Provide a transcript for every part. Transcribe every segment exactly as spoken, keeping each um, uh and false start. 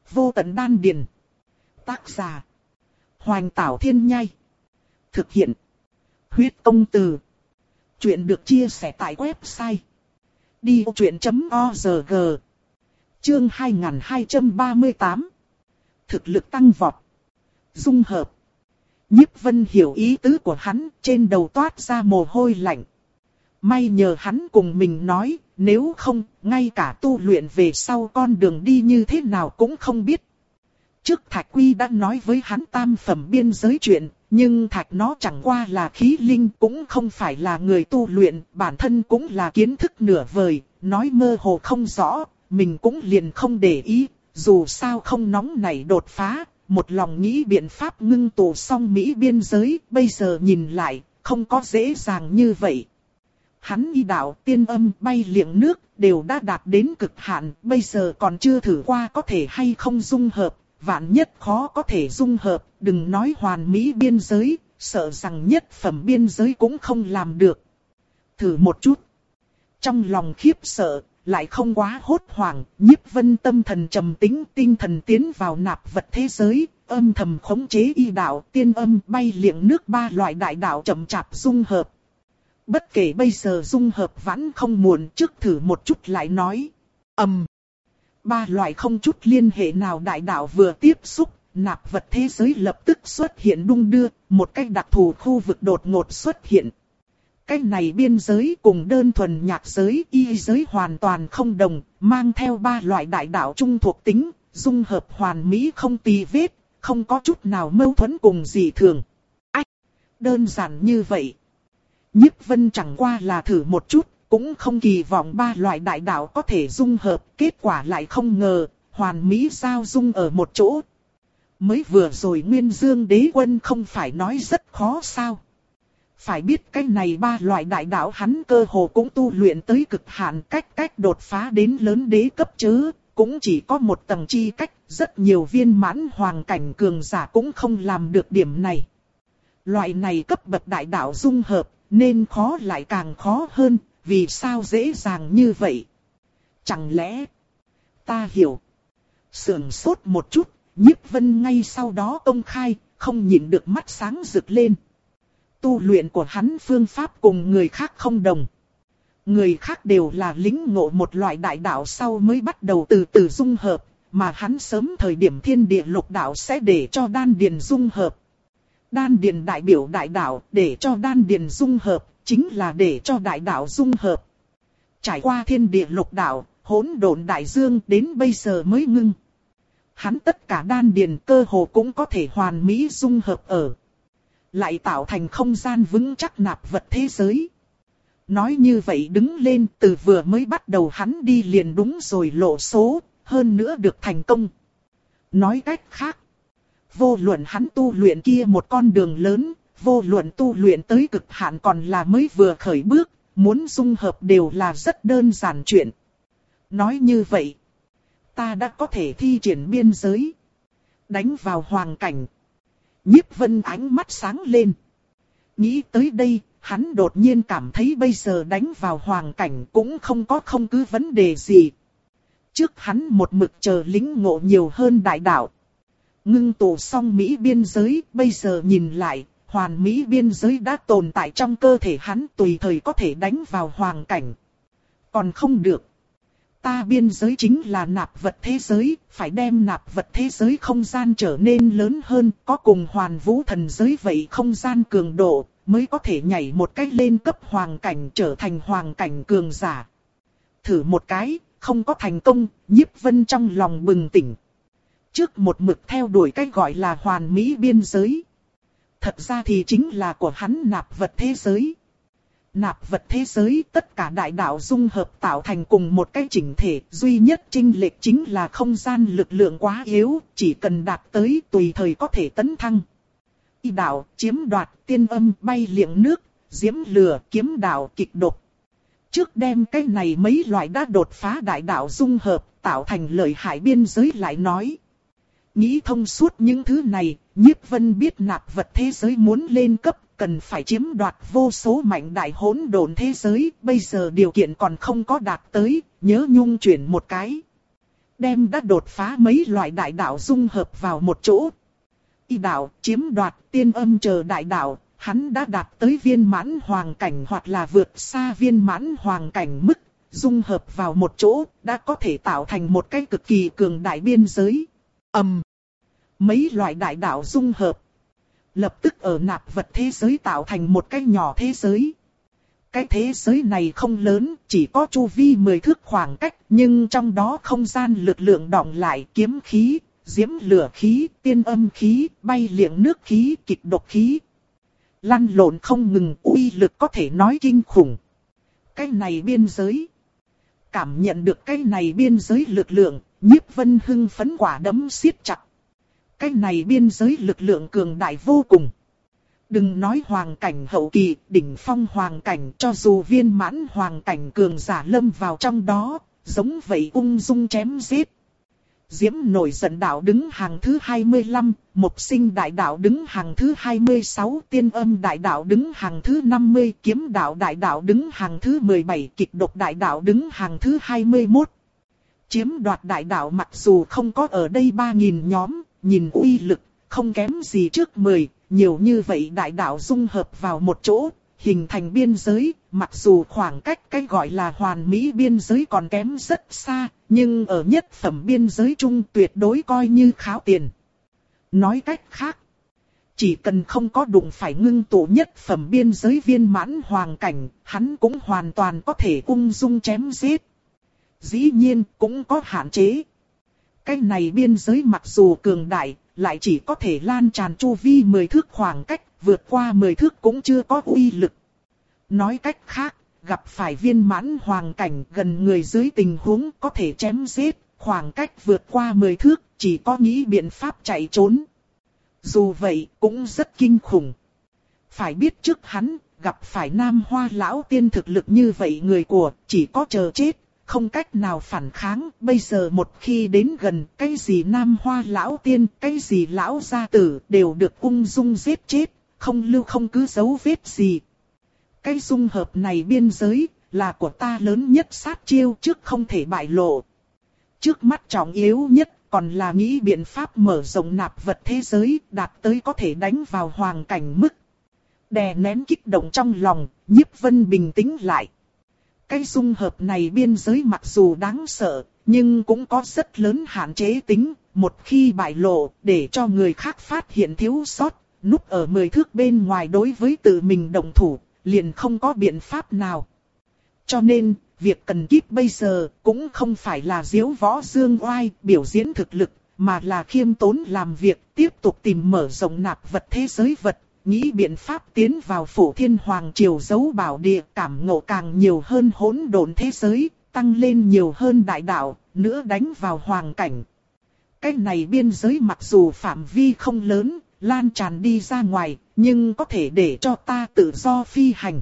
Vô tận đan điền. Tác giả. Hoành Tảo Thiên Nhai. Thực hiện. Huyết Công Từ. Chuyện được chia sẻ tại website đi vô chuyện chấm org. Chương hai nghìn hai trăm ba mươi tám. Thực lực tăng vọt. Dung hợp. Nhiếp Vân hiểu ý tứ của hắn, trên đầu toát ra mồ hôi lạnh. May nhờ hắn cùng mình nói, nếu không, ngay cả tu luyện về sau con đường đi như thế nào cũng không biết. Trước Thạch Quy đã nói với hắn tam phẩm biên giới chuyện, nhưng Thạch nó chẳng qua là khí linh, cũng không phải là người tu luyện, bản thân cũng là kiến thức nửa vời, nói mơ hồ không rõ, mình cũng liền không để ý, dù sao không nóng nảy đột phá, một lòng nghĩ biện pháp ngưng tụ xong Mỹ biên giới, bây giờ nhìn lại, không có dễ dàng như vậy. Hắn y đạo, tiên âm, bay liệng nước, đều đã đạt đến cực hạn, bây giờ còn chưa thử qua có thể hay không dung hợp, vạn nhất khó có thể dung hợp, đừng nói hoàn mỹ biên giới, sợ rằng nhất phẩm biên giới cũng không làm được. Thử một chút. Trong lòng khiếp sợ, lại không quá hốt hoảng, Nhiếp Vân tâm thần trầm tĩnh, tinh thần tiến vào nạp vật thế giới, âm thầm khống chế y đạo, tiên âm, bay liệng nước ba loại đại đạo chậm chạp dung hợp. Bất kể bây giờ dung hợp vẫn không muộn, trước thử một chút lại nói. Ầm. Um, ba loại không chút liên hệ nào đại đạo vừa tiếp xúc, nạp vật thế giới lập tức xuất hiện đung đưa, một cách đặc thù khu vực đột ngột xuất hiện. Cách này biên giới cùng đơn thuần nhạc giới, y giới hoàn toàn không đồng, mang theo ba loại đại đạo chung thuộc tính, dung hợp hoàn mỹ không tì vết, không có chút nào mâu thuẫn cùng dị thường. Ách, đơn giản như vậy. Nhiếp Vân chẳng qua là thử một chút, cũng không kỳ vọng ba loại đại đạo có thể dung hợp, kết quả lại không ngờ, hoàn mỹ giao dung ở một chỗ. Mới vừa rồi Nguyên Dương Đế Quân không phải nói rất khó sao? Phải biết cái này ba loại đại đạo hắn cơ hồ cũng tu luyện tới cực hạn, cách cách đột phá đến lớn đế cấp chứ, cũng chỉ có một tầng chi cách, rất nhiều viên mãn hoàng cảnh cường giả cũng không làm được điểm này. Loại này cấp bậc đại đạo dung hợp, nên khó lại càng khó hơn, vì sao dễ dàng như vậy? Chẳng lẽ ta hiểu? Sườn sốt một chút, Nhiếp Vân ngay sau đó công khai, không nhịn được mắt sáng rực lên. Tu luyện của hắn phương pháp cùng người khác không đồng. Người khác đều là lĩnh ngộ một loại đại đạo sau mới bắt đầu từ từ dung hợp, mà hắn sớm thời điểm thiên địa lục đạo sẽ để cho đan điền dung hợp. Đan điền đại biểu đại đạo, để cho đan điền dung hợp, chính là để cho đại đạo dung hợp. Trải qua thiên địa lục đạo, hỗn độn đại dương đến bây giờ mới ngưng. Hắn tất cả đan điền cơ hồ cũng có thể hoàn mỹ dung hợp ở. Lại tạo thành không gian vững chắc nạp vật thế giới. Nói như vậy đứng lên, từ vừa mới bắt đầu hắn đi liền đúng rồi lộ số, hơn nữa được thành công. Nói cách khác, vô luận hắn tu luyện kia một con đường lớn, vô luận tu luyện tới cực hạn còn là mới vừa khởi bước, muốn dung hợp đều là rất đơn giản chuyện. Nói như vậy, ta đã có thể thi triển biên giới, đánh vào hoàng cảnh. Nhiếp Vân ánh mắt sáng lên. Nghĩ tới đây, hắn đột nhiên cảm thấy bây giờ đánh vào hoàng cảnh cũng không có không cứ vấn đề gì. Trước hắn một mực chờ lĩnh ngộ nhiều hơn đại đạo. Ngưng tụ xong Mỹ biên giới, bây giờ nhìn lại, hoàn Mỹ biên giới đã tồn tại trong cơ thể hắn, tùy thời có thể đánh vào hoàng cảnh. Còn không được. Ta biên giới chính là nạp vật thế giới, phải đem nạp vật thế giới không gian trở nên lớn hơn, có cùng hoàn vũ thần giới vậy không gian cường độ, mới có thể nhảy một cách lên cấp hoàng cảnh trở thành hoàng cảnh cường giả. Thử một cái, không có thành công, Nhiếp Vân trong lòng bừng tỉnh. Trước một mực theo đuổi cách gọi là hoàn mỹ biên giới. Thật ra thì chính là của hắn nạp vật thế giới. Nạp vật thế giới tất cả đại đạo dung hợp tạo thành cùng một cái chỉnh thể, duy nhất chênh lệch chính là không gian lực lượng quá yếu, chỉ cần đạt tới tùy thời có thể tấn thăng. Y đạo, chiếm đoạt, tiên âm, bay liệng nước, diễm lửa, kiếm đạo, kịch độc. Trước đem cái này mấy loại đã đột phá đại đạo dung hợp, tạo thành lợi hại biên giới lại nói. Nghĩ thông suốt những thứ này, Nhiếp Vân biết nạp vật thế giới muốn lên cấp, cần phải chiếm đoạt vô số mạnh đại hỗn độn thế giới, bây giờ điều kiện còn không có đạt tới, nhớ nhung chuyển một cái. đem đã đột phá mấy loại đại đạo dung hợp vào một chỗ. Y đạo, chiếm đoạt, tiên âm chờ đại đạo, hắn đã đạt tới viên mãn hoàng cảnh hoặc là vượt xa viên mãn hoàng cảnh mức, dung hợp vào một chỗ, đã có thể tạo thành một cái cực kỳ cường đại biên giới. Ầm. Um, mấy loại đại đạo dung hợp, lập tức ở nạp vật thế giới tạo thành một cái nhỏ thế giới. Cái thế giới này không lớn, chỉ có chu vi mười thước khoảng cách, nhưng trong đó không gian lực lượng đọng lại, kiếm khí, diễm lửa khí, tiên âm khí, bay liệng nước khí, kịch độc khí. Lăn lộn không ngừng, uy lực có thể nói kinh khủng. Cái này biên giới. Cảm nhận được cái này biên giới lực lượng, Nhiếp Vân hưng phấn quả đấm siết chặt. Cái này biên giới lực lượng cường đại vô cùng. Đừng nói hoàng cảnh hậu kỳ, đỉnh phong hoàng cảnh, cho dù viên mãn hoàng cảnh cường giả lâm vào trong đó, giống vậy ung dung chém giết. Diễm nổi giận đạo đứng hàng thứ hai mươi lăm, Mộc Sinh đại đạo đứng hàng thứ hai mươi sáu, Tiên Âm đại đạo đứng hàng thứ năm mươi, Kiếm đạo đại đạo đứng hàng thứ mười bảy, Kịch độc đại đạo đứng hàng thứ hai mươi mốt. Chiếm đoạt đại đạo mặc dù không có ở đây ba nghìn nhóm, nhìn uy lực, không kém gì trước mười, nhiều như vậy đại đạo dung hợp vào một chỗ, hình thành biên giới, mặc dù khoảng cách cái gọi là hoàn mỹ biên giới còn kém rất xa, nhưng ở nhất phẩm biên giới chung tuyệt đối coi như kháo tiền. Nói cách khác, chỉ cần không có đụng phải ngưng tụ nhất phẩm biên giới viên mãn hoàng cảnh, hắn cũng hoàn toàn có thể ung dung chém giết. Dĩ nhiên cũng có hạn chế. Cái này biên giới mặc dù cường đại, lại chỉ có thể lan tràn chu vi mười thước khoảng cách, vượt qua mười thước cũng chưa có uy lực. Nói cách khác, gặp phải viên mãn hoàng cảnh gần người dưới tình huống có thể chém giết, khoảng cách vượt qua mười thước, chỉ có nghĩ biện pháp chạy trốn. Dù vậy, cũng rất kinh khủng. Phải biết trước hắn, gặp phải Nam Hoa lão tiên thực lực như vậy người của, chỉ có chờ chết, không cách nào phản kháng. Bây giờ một khi đến gần, cái gì Nam Hoa lão tiên, cái gì lão gia tử, đều được ung dung giết chết, không lưu không cứ dấu vết gì. Cái dung hợp này biên giới, là của ta lớn nhất sát chiêu, trước không thể bại lộ. Trước mắt trọng yếu nhất, còn là nghĩ biện pháp mở rộng nạp vật thế giới, đạt tới có thể đánh vào hoàng cảnh mức. Đè nén kích động trong lòng, Nhiếp Vân bình tĩnh lại. Cái dung hợp này biên giới mặc dù đáng sợ, nhưng cũng có rất lớn hạn chế tính. Một khi bại lộ, để cho người khác phát hiện thiếu sót, núp ở mười thước bên ngoài đối với tự mình động thủ, liền không có biện pháp nào. Cho nên, việc cần kíp bây giờ cũng không phải là diếu võ dương oai, biểu diễn thực lực, mà là khiêm tốn làm việc, tiếp tục tìm mở rộng nạp vật thế giới vật, nghĩ biện pháp tiến vào Phổ Thiên Hoàng Triều dấu bảo địa, cảm ngộ càng nhiều hơn hỗn độn thế giới, tăng lên nhiều hơn đại đạo, nữa đánh vào hoàng cảnh. Cái này biên giới mặc dù phạm vi không lớn, lan tràn đi ra ngoài, nhưng có thể để cho ta tự do phi hành.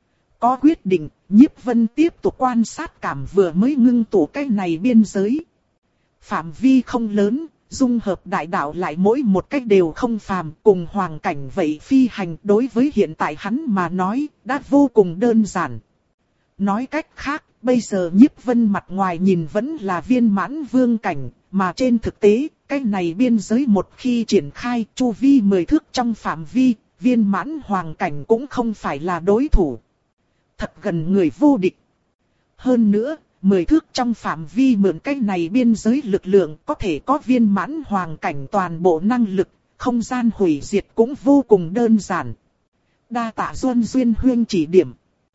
Có quyết định, Nhiếp Vân tiếp tục quan sát cảm vừa mới ngưng tụ cái này biên giới. Phạm vi không lớn, dung hợp đại đạo lại mỗi một cách đều không phàm, cùng hoàng cảnh vậy phi hành đối với hiện tại hắn mà nói, đã vô cùng đơn giản. Nói cách khác, bây giờ Nhiếp Vân mặt ngoài nhìn vẫn là viên mãn vương cảnh, mà trên thực tế, cái này biên giới một khi triển khai chu vi mười thước trong phạm vi, viên mãn hoàng cảnh cũng không phải là đối thủ. Thật gần người vô địch. Hơn nữa, mười thước trong phạm vi mượn cái này biên giới lực lượng có thể có viên mãn hoàng cảnh toàn bộ năng lực, không gian hủy diệt cũng vô cùng đơn giản. Đa tạ Duân Duyên Huyên chỉ điểm.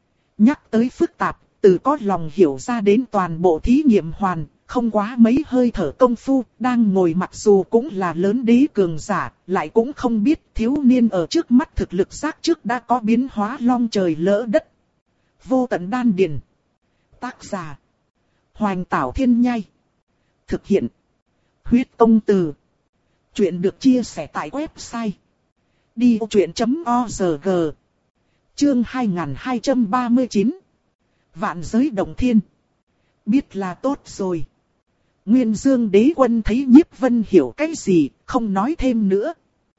Nhắc tới phức tạp, từ có lòng hiểu ra đến toàn bộ thí nghiệm hoàn, không quá mấy hơi thở công phu, đang ngồi mặc dù cũng là lớn đế cường giả, lại cũng không biết thiếu niên ở trước mắt thực lực giác trước đã có biến hóa long trời lỡ đất. Vô tận đan điền. Tác giả Hoành Tảo Thiên Nhai. Thực hiện Huyết Tông Từ. Chuyện được chia sẻ tại website đi vô chuyện chấm org. Chương hai nghìn hai trăm ba mươi chín. Vạn giới đồng thiên. Biết là tốt rồi. Nguyên Dương Đế Quân thấy Nhiếp Vân hiểu cái gì, không nói thêm nữa.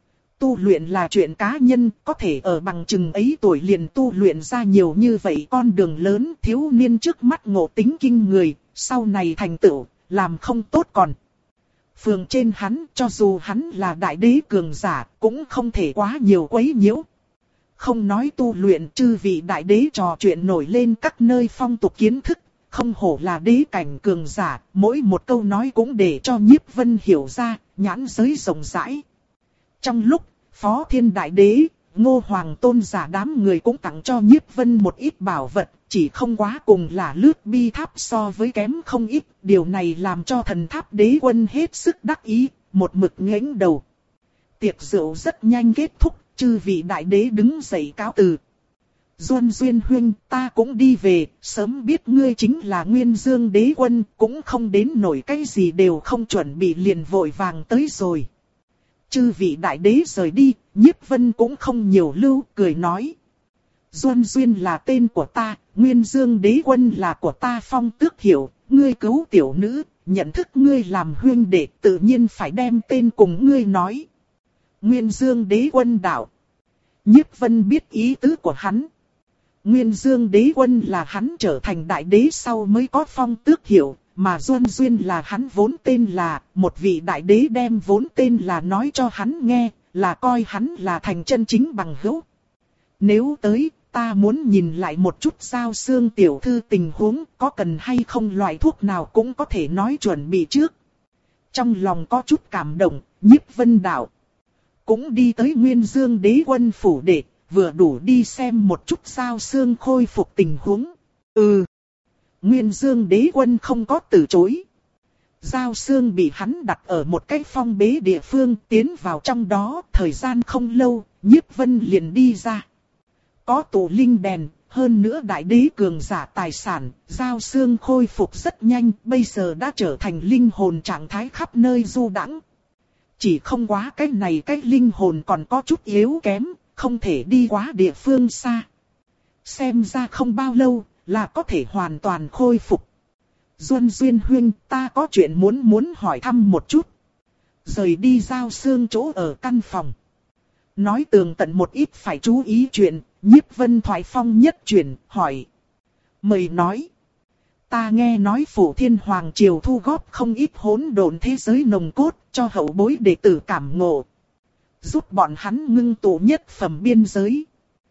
Tu luyện là chuyện cá nhân, có thể ở bằng chừng ấy tuổi liền tu luyện ra nhiều như vậy con đường lớn. Thiếu niên trước mắt ngộ tính kinh người, sau này thành tựu, làm không tốt còn. Phường trên hắn, cho dù hắn là đại đế cường giả, cũng không thể quá nhiều quấy nhiễu. Không nói tu luyện, chư vị đại đế trò chuyện nổi lên các nơi phong tục kiến thức, không hổ là đế cảnh cường giả, mỗi một câu nói cũng để cho Nhiếp Vân hiểu ra, nhãn giới rộng rãi. Trong lúc, Phó Thiên Đại Đế, Ngô Hoàng Tôn giả đám người cũng tặng cho Nhiếp Vân một ít bảo vật, chỉ không quá cùng là lướt bi tháp so với kém không ít, điều này làm cho thần tháp đế quân hết sức đắc ý, một mực nghênh đầu. Tiệc rượu rất nhanh kết thúc, chư vị đại đế đứng dậy cáo từ. Duân Duyên huynh, ta cũng đi về, sớm biết ngươi chính là Nguyên Dương đế quân, cũng không đến nổi cái gì đều không chuẩn bị liền vội vàng tới rồi. Chư vị đại đế rời đi, Nhiếp Vân cũng không nhiều lưu, cười nói. Duân Duyên là tên của ta, Nguyên Dương đế quân là của ta phong tước hiệu, ngươi cứu tiểu nữ, nhận thức ngươi làm huynh đệ tự nhiên phải đem tên cùng ngươi nói. Nguyên Dương đế quân đạo. Nhiếp Vân biết ý tứ của hắn. Nguyên Dương đế quân là hắn trở thành đại đế sau mới có phong tước hiệu, mà Duân Duyên là hắn vốn tên là, một vị đại đế đem vốn tên là nói cho hắn nghe, là coi hắn là thành chân chính bằng hữu. Nếu tới, ta muốn nhìn lại một chút Giao Xương tiểu thư tình huống, có cần hay không loại thuốc nào cũng có thể nói chuẩn bị trước. Trong lòng có chút cảm động, Nhiếp Vân đạo. Cũng đi tới Nguyên Dương đế quân phủ để, vừa đủ đi xem một chút Giao Xương khôi phục tình huống. Ừ. Nguyên Dương đế quân không có từ chối. Giao Xương bị hắn đặt ở một cái phong bế địa phương, tiến vào trong đó, thời gian không lâu, Nhiếp Vân liền đi ra. Có tụ linh đèn, hơn nữa đại đế cường giả tài sản, Giao Xương khôi phục rất nhanh, bây giờ đã trở thành linh hồn trạng thái khắp nơi du đãng. Chỉ không quá cái này cái linh hồn còn có chút yếu kém, không thể đi quá địa phương xa. Xem ra không bao lâu, là có thể hoàn toàn khôi phục. Duân Duyên huynh, ta có chuyện muốn muốn hỏi thăm một chút. Rời đi Giao Xương chỗ ở căn phòng. Nói tường tận một ít phải chú ý chuyện, Nhiếp Vân thoại phong nhất chuyển, hỏi. Mời nói. Ta nghe nói Phủ Thiên Hoàng Triều thu góp không ít hỗn độn thế giới nồng cốt, cho hậu bối đệ tử cảm ngộ. Giúp bọn hắn ngưng tụ nhất phẩm biên giới.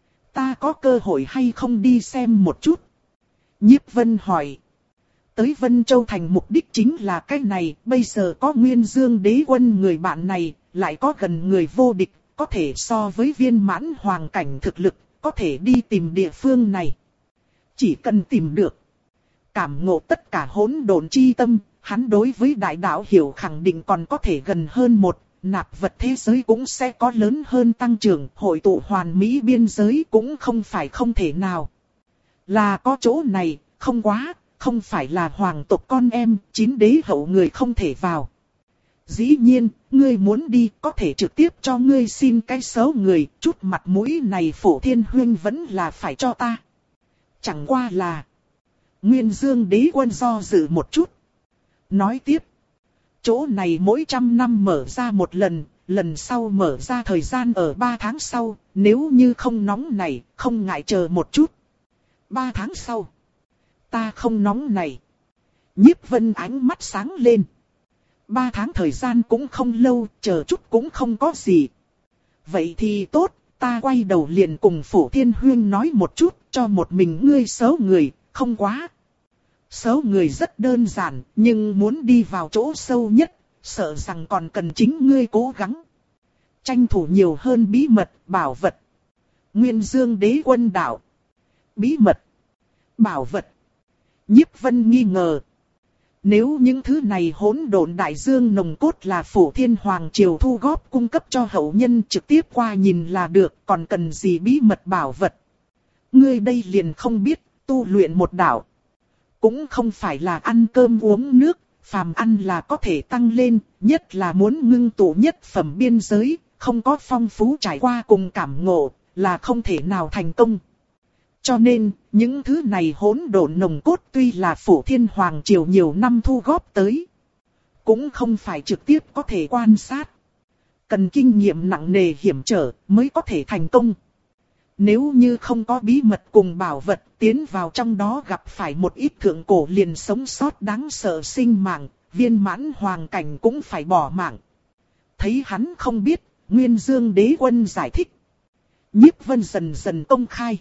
Ta có cơ hội hay không đi xem một chút? Nhiếp Vân hỏi. Tới Vân Châu Thành mục đích chính là cái này, bây giờ có Nguyên Dương đế quân người bạn này, lại có gần người vô địch, có thể so với viên mãn hoàng cảnh thực lực, có thể đi tìm địa phương này. Chỉ cần tìm được, cảm ngộ tất cả hỗn độn chi tâm, hắn đối với đại đạo hiểu khẳng định còn có thể gần hơn một, nạp vật thế giới cũng sẽ có lớn hơn tăng trưởng, hội tụ hoàn mỹ biên giới cũng không phải không thể nào. Là có chỗ này, không quá, không phải là hoàng tộc con em, chín đế hậu người không thể vào. Dĩ nhiên, ngươi muốn đi có thể trực tiếp cho ngươi xin cái số người, chút mặt mũi này Phổ Thiên huynh vẫn là phải cho ta. Chẳng qua là... Nguyên Dương đế quân do dự một chút. Nói tiếp. Chỗ này mỗi trăm năm mở ra một lần, lần sau mở ra thời gian ở ba tháng sau, nếu như không nóng này, không ngại chờ một chút. Ba tháng sau. Ta không nóng này. Nhiếp Vân ánh mắt sáng lên. Ba tháng thời gian cũng không lâu, chờ chút cũng không có gì. Vậy thì tốt, ta quay đầu liền cùng Phổ Thiên huynh nói một chút, cho một mình ngươi số người, không quá. Số người rất đơn giản, nhưng muốn đi vào chỗ sâu nhất, sợ rằng còn cần chính ngươi cố gắng. Tranh thủ nhiều hơn bí mật, bảo vật. Nguyên Dương đế quân đạo. Bí mật, bảo vật. Nhiếp Vân nghi ngờ. Nếu những thứ này hỗn độn đại dương nồng cốt là Phổ Thiên Hoàng Triều thu góp cung cấp cho hậu nhân trực tiếp qua nhìn là được, còn cần gì bí mật bảo vật. Ngươi đây liền không biết, tu luyện một đạo. Cũng không phải là ăn cơm uống nước, phàm ăn là có thể tăng lên, nhất là muốn ngưng tụ nhất phẩm biên giới, không có phong phú trải qua cùng cảm ngộ, là không thể nào thành công. Cho nên, những thứ này hỗn độn nồng cốt tuy là Phổ Thiên Hoàng Triều nhiều năm thu góp tới, cũng không phải trực tiếp có thể quan sát. Cần kinh nghiệm nặng nề hiểm trở mới có thể thành công. Nếu như không có bí mật cùng bảo vật tiến vào trong đó gặp phải một ít thượng cổ liền sống sót đáng sợ sinh mạng, viên mãn hoàng cảnh cũng phải bỏ mạng. Thấy hắn không biết, Nguyên Dương Đế Quân giải thích. Nhiếp Vân dần dần công khai.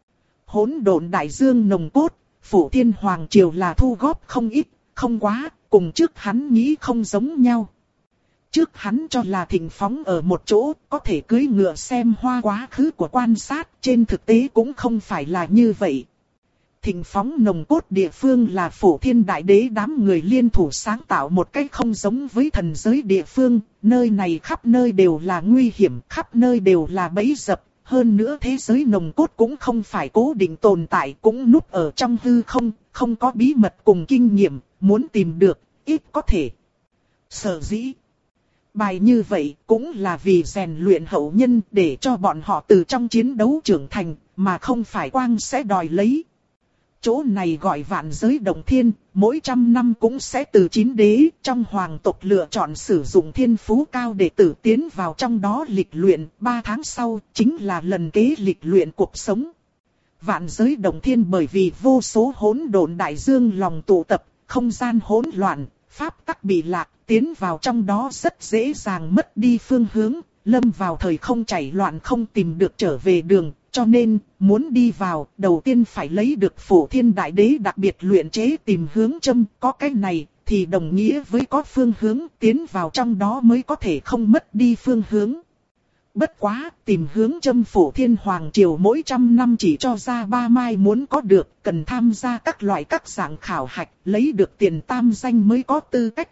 Hỗn độn đại dương nồng cốt, Phủ Thiên Hoàng Triều là thu góp không ít, không quá, cùng trước hắn nghĩ không giống nhau. Trước hắn cho là Thịnh Phóng ở một chỗ, có thể cưỡi ngựa xem hoa quá khứ của quan sát, trên thực tế cũng không phải là như vậy. Thịnh Phóng nồng cốt địa phương là Phổ Thiên Đại Đế đám người liên thủ sáng tạo một cách không giống với thần giới địa phương, nơi này khắp nơi đều là nguy hiểm, khắp nơi đều là bẫy dập, hơn nữa thế giới nồng cốt cũng không phải cố định tồn tại, cũng núp ở trong hư không, không có bí mật cùng kinh nghiệm, muốn tìm được, ít có thể. Sở dĩ bài như vậy cũng là vì rèn luyện hậu nhân để cho bọn họ từ trong chiến đấu trưởng thành, mà không phải quang sẽ đòi lấy. Chỗ này gọi vạn giới động thiên, mỗi trăm năm cũng sẽ từ chín đế trong hoàng tộc lựa chọn sử dụng thiên phú cao để tử tiến vào trong đó lịch luyện, ba tháng sau chính là lần kế lịch luyện cuộc sống. Vạn giới động thiên bởi vì vô số hỗn độn đại dương lòng tụ tập, không gian hỗn loạn, pháp tắc bị lạc, tiến vào trong đó rất dễ dàng mất đi phương hướng, lâm vào thời không chảy loạn không tìm được trở về đường. Cho nên, muốn đi vào, đầu tiên phải lấy được Phổ Thiên Đại Đế đặc biệt luyện chế tìm hướng châm, có cái này, thì đồng nghĩa với có phương hướng, tiến vào trong đó mới có thể không mất đi phương hướng. Bất quá, tìm hướng châm Phổ Thiên Hoàng Triều mỗi trăm năm chỉ cho ra ba mai muốn có được, cần tham gia các loại các dạng khảo hạch, lấy được tiền tam danh mới có tư cách.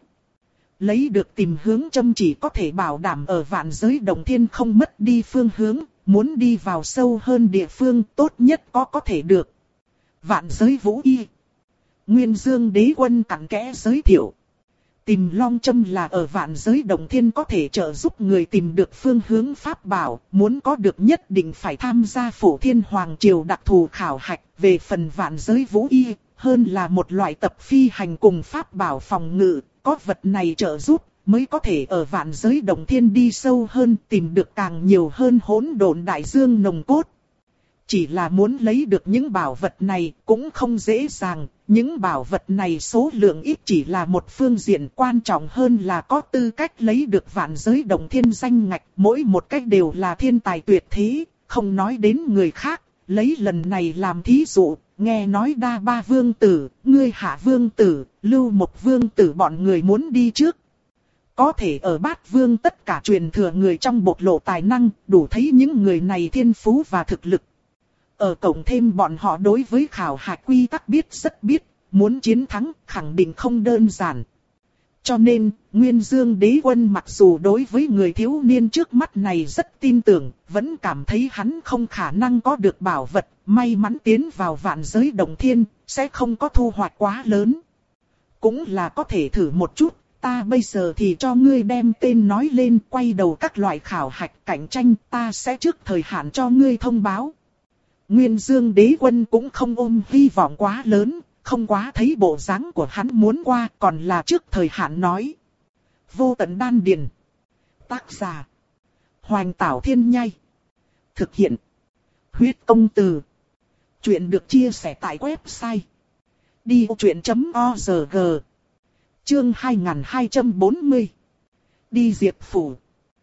Lấy được tìm hướng châm chỉ có thể bảo đảm ở vạn giới động thiên không mất đi phương hướng. Muốn đi vào sâu hơn địa phương tốt nhất có có thể được. Vạn giới vũ y. Nguyên Dương Đế Quân cặn kẽ giới thiệu. Tìm long châm là ở vạn giới động thiên có thể trợ giúp người tìm được phương hướng pháp bảo. Muốn có được nhất định phải tham gia Phổ Thiên Hoàng Triều đặc thù khảo hạch. Về phần vạn giới vũ y, hơn là một loại tập phi hành cùng pháp bảo phòng ngự. Có vật này trợ giúp mới có thể ở vạn giới động thiên đi sâu hơn, tìm được càng nhiều hơn hỗn độn đại dương nồng cốt. Chỉ là muốn lấy được những bảo vật này cũng không dễ dàng, những bảo vật này số lượng ít chỉ là một phương diện, quan trọng hơn là có tư cách lấy được vạn giới động thiên danh ngạch, mỗi một cách đều là thiên tài tuyệt thế, không nói đến người khác, lấy lần này làm thí dụ, nghe nói Đa Ba Vương Tử, ngươi Hạ Vương Tử, Lưu Mộc Vương Tử bọn người muốn đi trước. Có thể ở Bát Vương tất cả truyền thừa người trong bộc lộ tài năng, đủ thấy những người này thiên phú và thực lực. Ở cộng thêm bọn họ đối với khảo hạch quy tắc biết rất biết, muốn chiến thắng khẳng định không đơn giản. Cho nên, Nguyên Dương Đế Quân mặc dù đối với người thiếu niên trước mắt này rất tin tưởng, vẫn cảm thấy hắn không khả năng có được bảo vật, may mắn tiến vào vạn giới động thiên, sẽ không có thu hoạch quá lớn. Cũng là có thể thử một chút. Ta bây giờ thì cho ngươi đem tên nói lên, quay đầu các loại khảo hạch cạnh tranh, ta sẽ trước thời hạn cho ngươi thông báo. Nguyên Dương Đế Quân cũng không ôm hy vọng quá lớn, không quá thấy bộ dáng của hắn muốn qua, còn là trước thời hạn nói. Vô Tận Đan Điền. Tác giả: Hoành Tảo Thiên Nhai. Thực hiện: Huyết Công Từ. Chuyện được chia sẻ tại website đi ô chuyện chấm org. Chương hai nghìn hai trăm bốn mươi. Đi Diệp Phủ.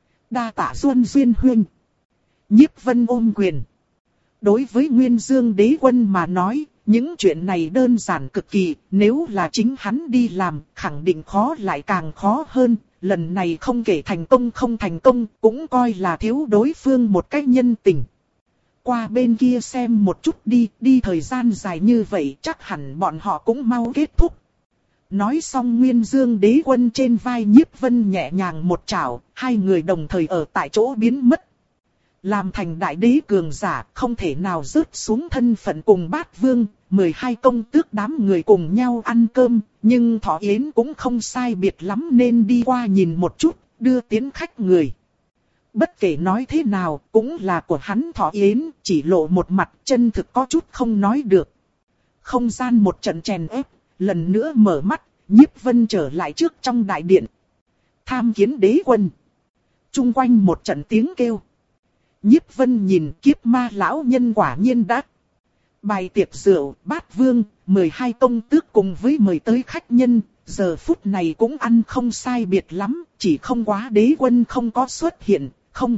Đa tạ Xuân Duyên huynh. Nhiếp Vân ôm quyền. Đối với Nguyên Dương Đế Quân mà nói, những chuyện này đơn giản cực kỳ, nếu là chính hắn đi làm, khẳng định khó lại càng khó hơn. Lần này không kể thành công không thành công, cũng coi là thiếu đối phương một cách nhân tình. Qua bên kia xem một chút đi, đi thời gian dài như vậy chắc hẳn bọn họ cũng mau kết thúc. Nói xong Nguyên Dương Đế Quân trên vai Nhiếp Vân nhẹ nhàng một chảo, hai người đồng thời ở tại chỗ biến mất. Làm thành đại đế cường giả không thể nào rớt xuống thân phận cùng Bát Vương, mười hai công tước đám người cùng nhau ăn cơm, nhưng Thọ Yến cũng không sai biệt lắm nên đi qua nhìn một chút, đưa tiến khách người. Bất kể nói thế nào cũng là của hắn Thọ Yến, chỉ lộ một mặt chân thực có chút không nói được. Không gian một trận chèn ép. Lần nữa mở mắt, Nhiếp Vân trở lại trước trong đại điện. Tham kiến Đế Quân. Trung quanh một trận tiếng kêu. Nhiếp Vân nhìn Kiếp Ma lão nhân quả nhiên đã bày tiệc rượu, Bát Vương, mười hai công tước cùng với mời tới khách nhân, giờ phút này cũng ăn không sai biệt lắm, chỉ không quá đế quân không có xuất hiện, không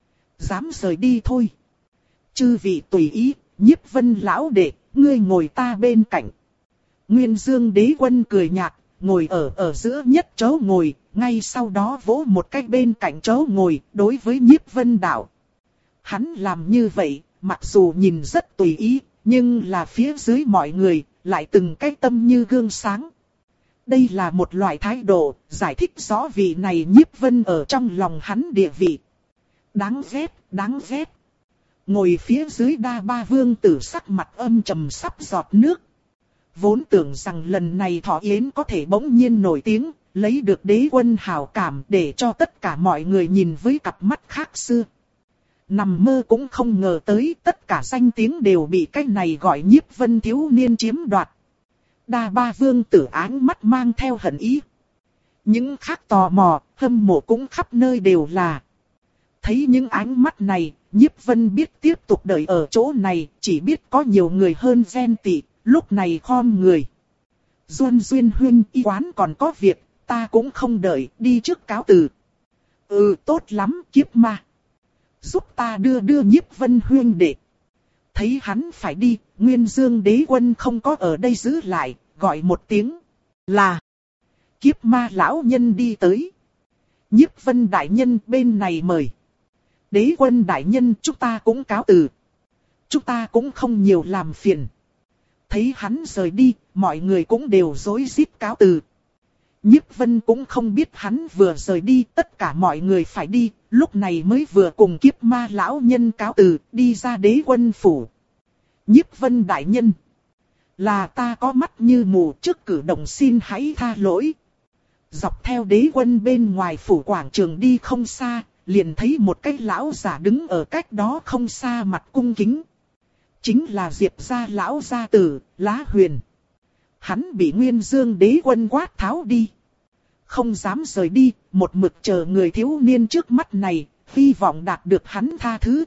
dám rời đi thôi. Chư vị tùy ý, Nhiếp Vân lão đệ, ngươi ngồi ta bên cạnh. Nguyên Dương đế quân cười nhạt, ngồi ở ở giữa nhất chỗ ngồi, ngay sau đó vỗ một cái bên cạnh chỗ ngồi, đối với Nhiếp Vân đạo. Hắn làm như vậy, mặc dù nhìn rất tùy ý, nhưng là phía dưới mọi người, lại từng cái tâm như gương sáng. Đây là một loại thái độ, giải thích rõ vị này Nhiếp Vân ở trong lòng hắn địa vị. Đáng ghét, đáng ghét. Ngồi phía dưới Đa Ba Vương tử sắc mặt âm trầm sắp giọt nước. Vốn tưởng rằng lần này Thọ Yến có thể bỗng nhiên nổi tiếng, lấy được đế quân hảo cảm để cho tất cả mọi người nhìn với cặp mắt khác xưa. Nằm mơ cũng không ngờ tới tất cả danh tiếng đều bị cái này gọi Nhiếp Vân thiếu niên chiếm đoạt. Đa Ba Vương tử áng mắt mang theo hận ý. Những khác tò mò, hâm mộ cũng khắp nơi đều là. Thấy những ánh mắt này, Nhiếp Vân biết tiếp tục đợi ở chỗ này, chỉ biết có nhiều người hơn ghen tị, lúc này khom người. Duân Duyên huynh, y quán còn có việc, ta cũng không đợi, đi trước cáo từ. Ừ, tốt lắm, Kiếp Ma. Giúp ta đưa đưa Nhiếp Vân huynh đệ. Thấy hắn phải đi, Nguyên Dương đế quân không có ở đây giữ lại, gọi một tiếng là Kiếp Ma lão nhân đi tới. Nhiếp Vân đại nhân bên này mời. Đế quân đại nhân, chúng ta cũng cáo từ. Chúng ta cũng không nhiều làm phiền. Thấy hắn rời đi, mọi người cũng đều rối rít cáo từ. Nhiếp Vân cũng không biết hắn vừa rời đi, tất cả mọi người phải đi, lúc này mới vừa cùng Kiếp Ma lão nhân cáo từ, đi ra đế quân phủ. Nhiếp Vân đại nhân, là ta có mắt như mù, trước cử động xin hãy tha lỗi. Dọc theo đế quân bên ngoài phủ quảng trường đi không xa, liền thấy một cái lão giả đứng ở cách đó không xa mặt cung kính. Chính là Diệp gia lão gia tử, Lá Huyền. Hắn bị Nguyên Dương đế quân quát tháo đi. Không dám rời đi, một mực chờ người thiếu niên trước mắt này, hy vọng đạt được hắn tha thứ.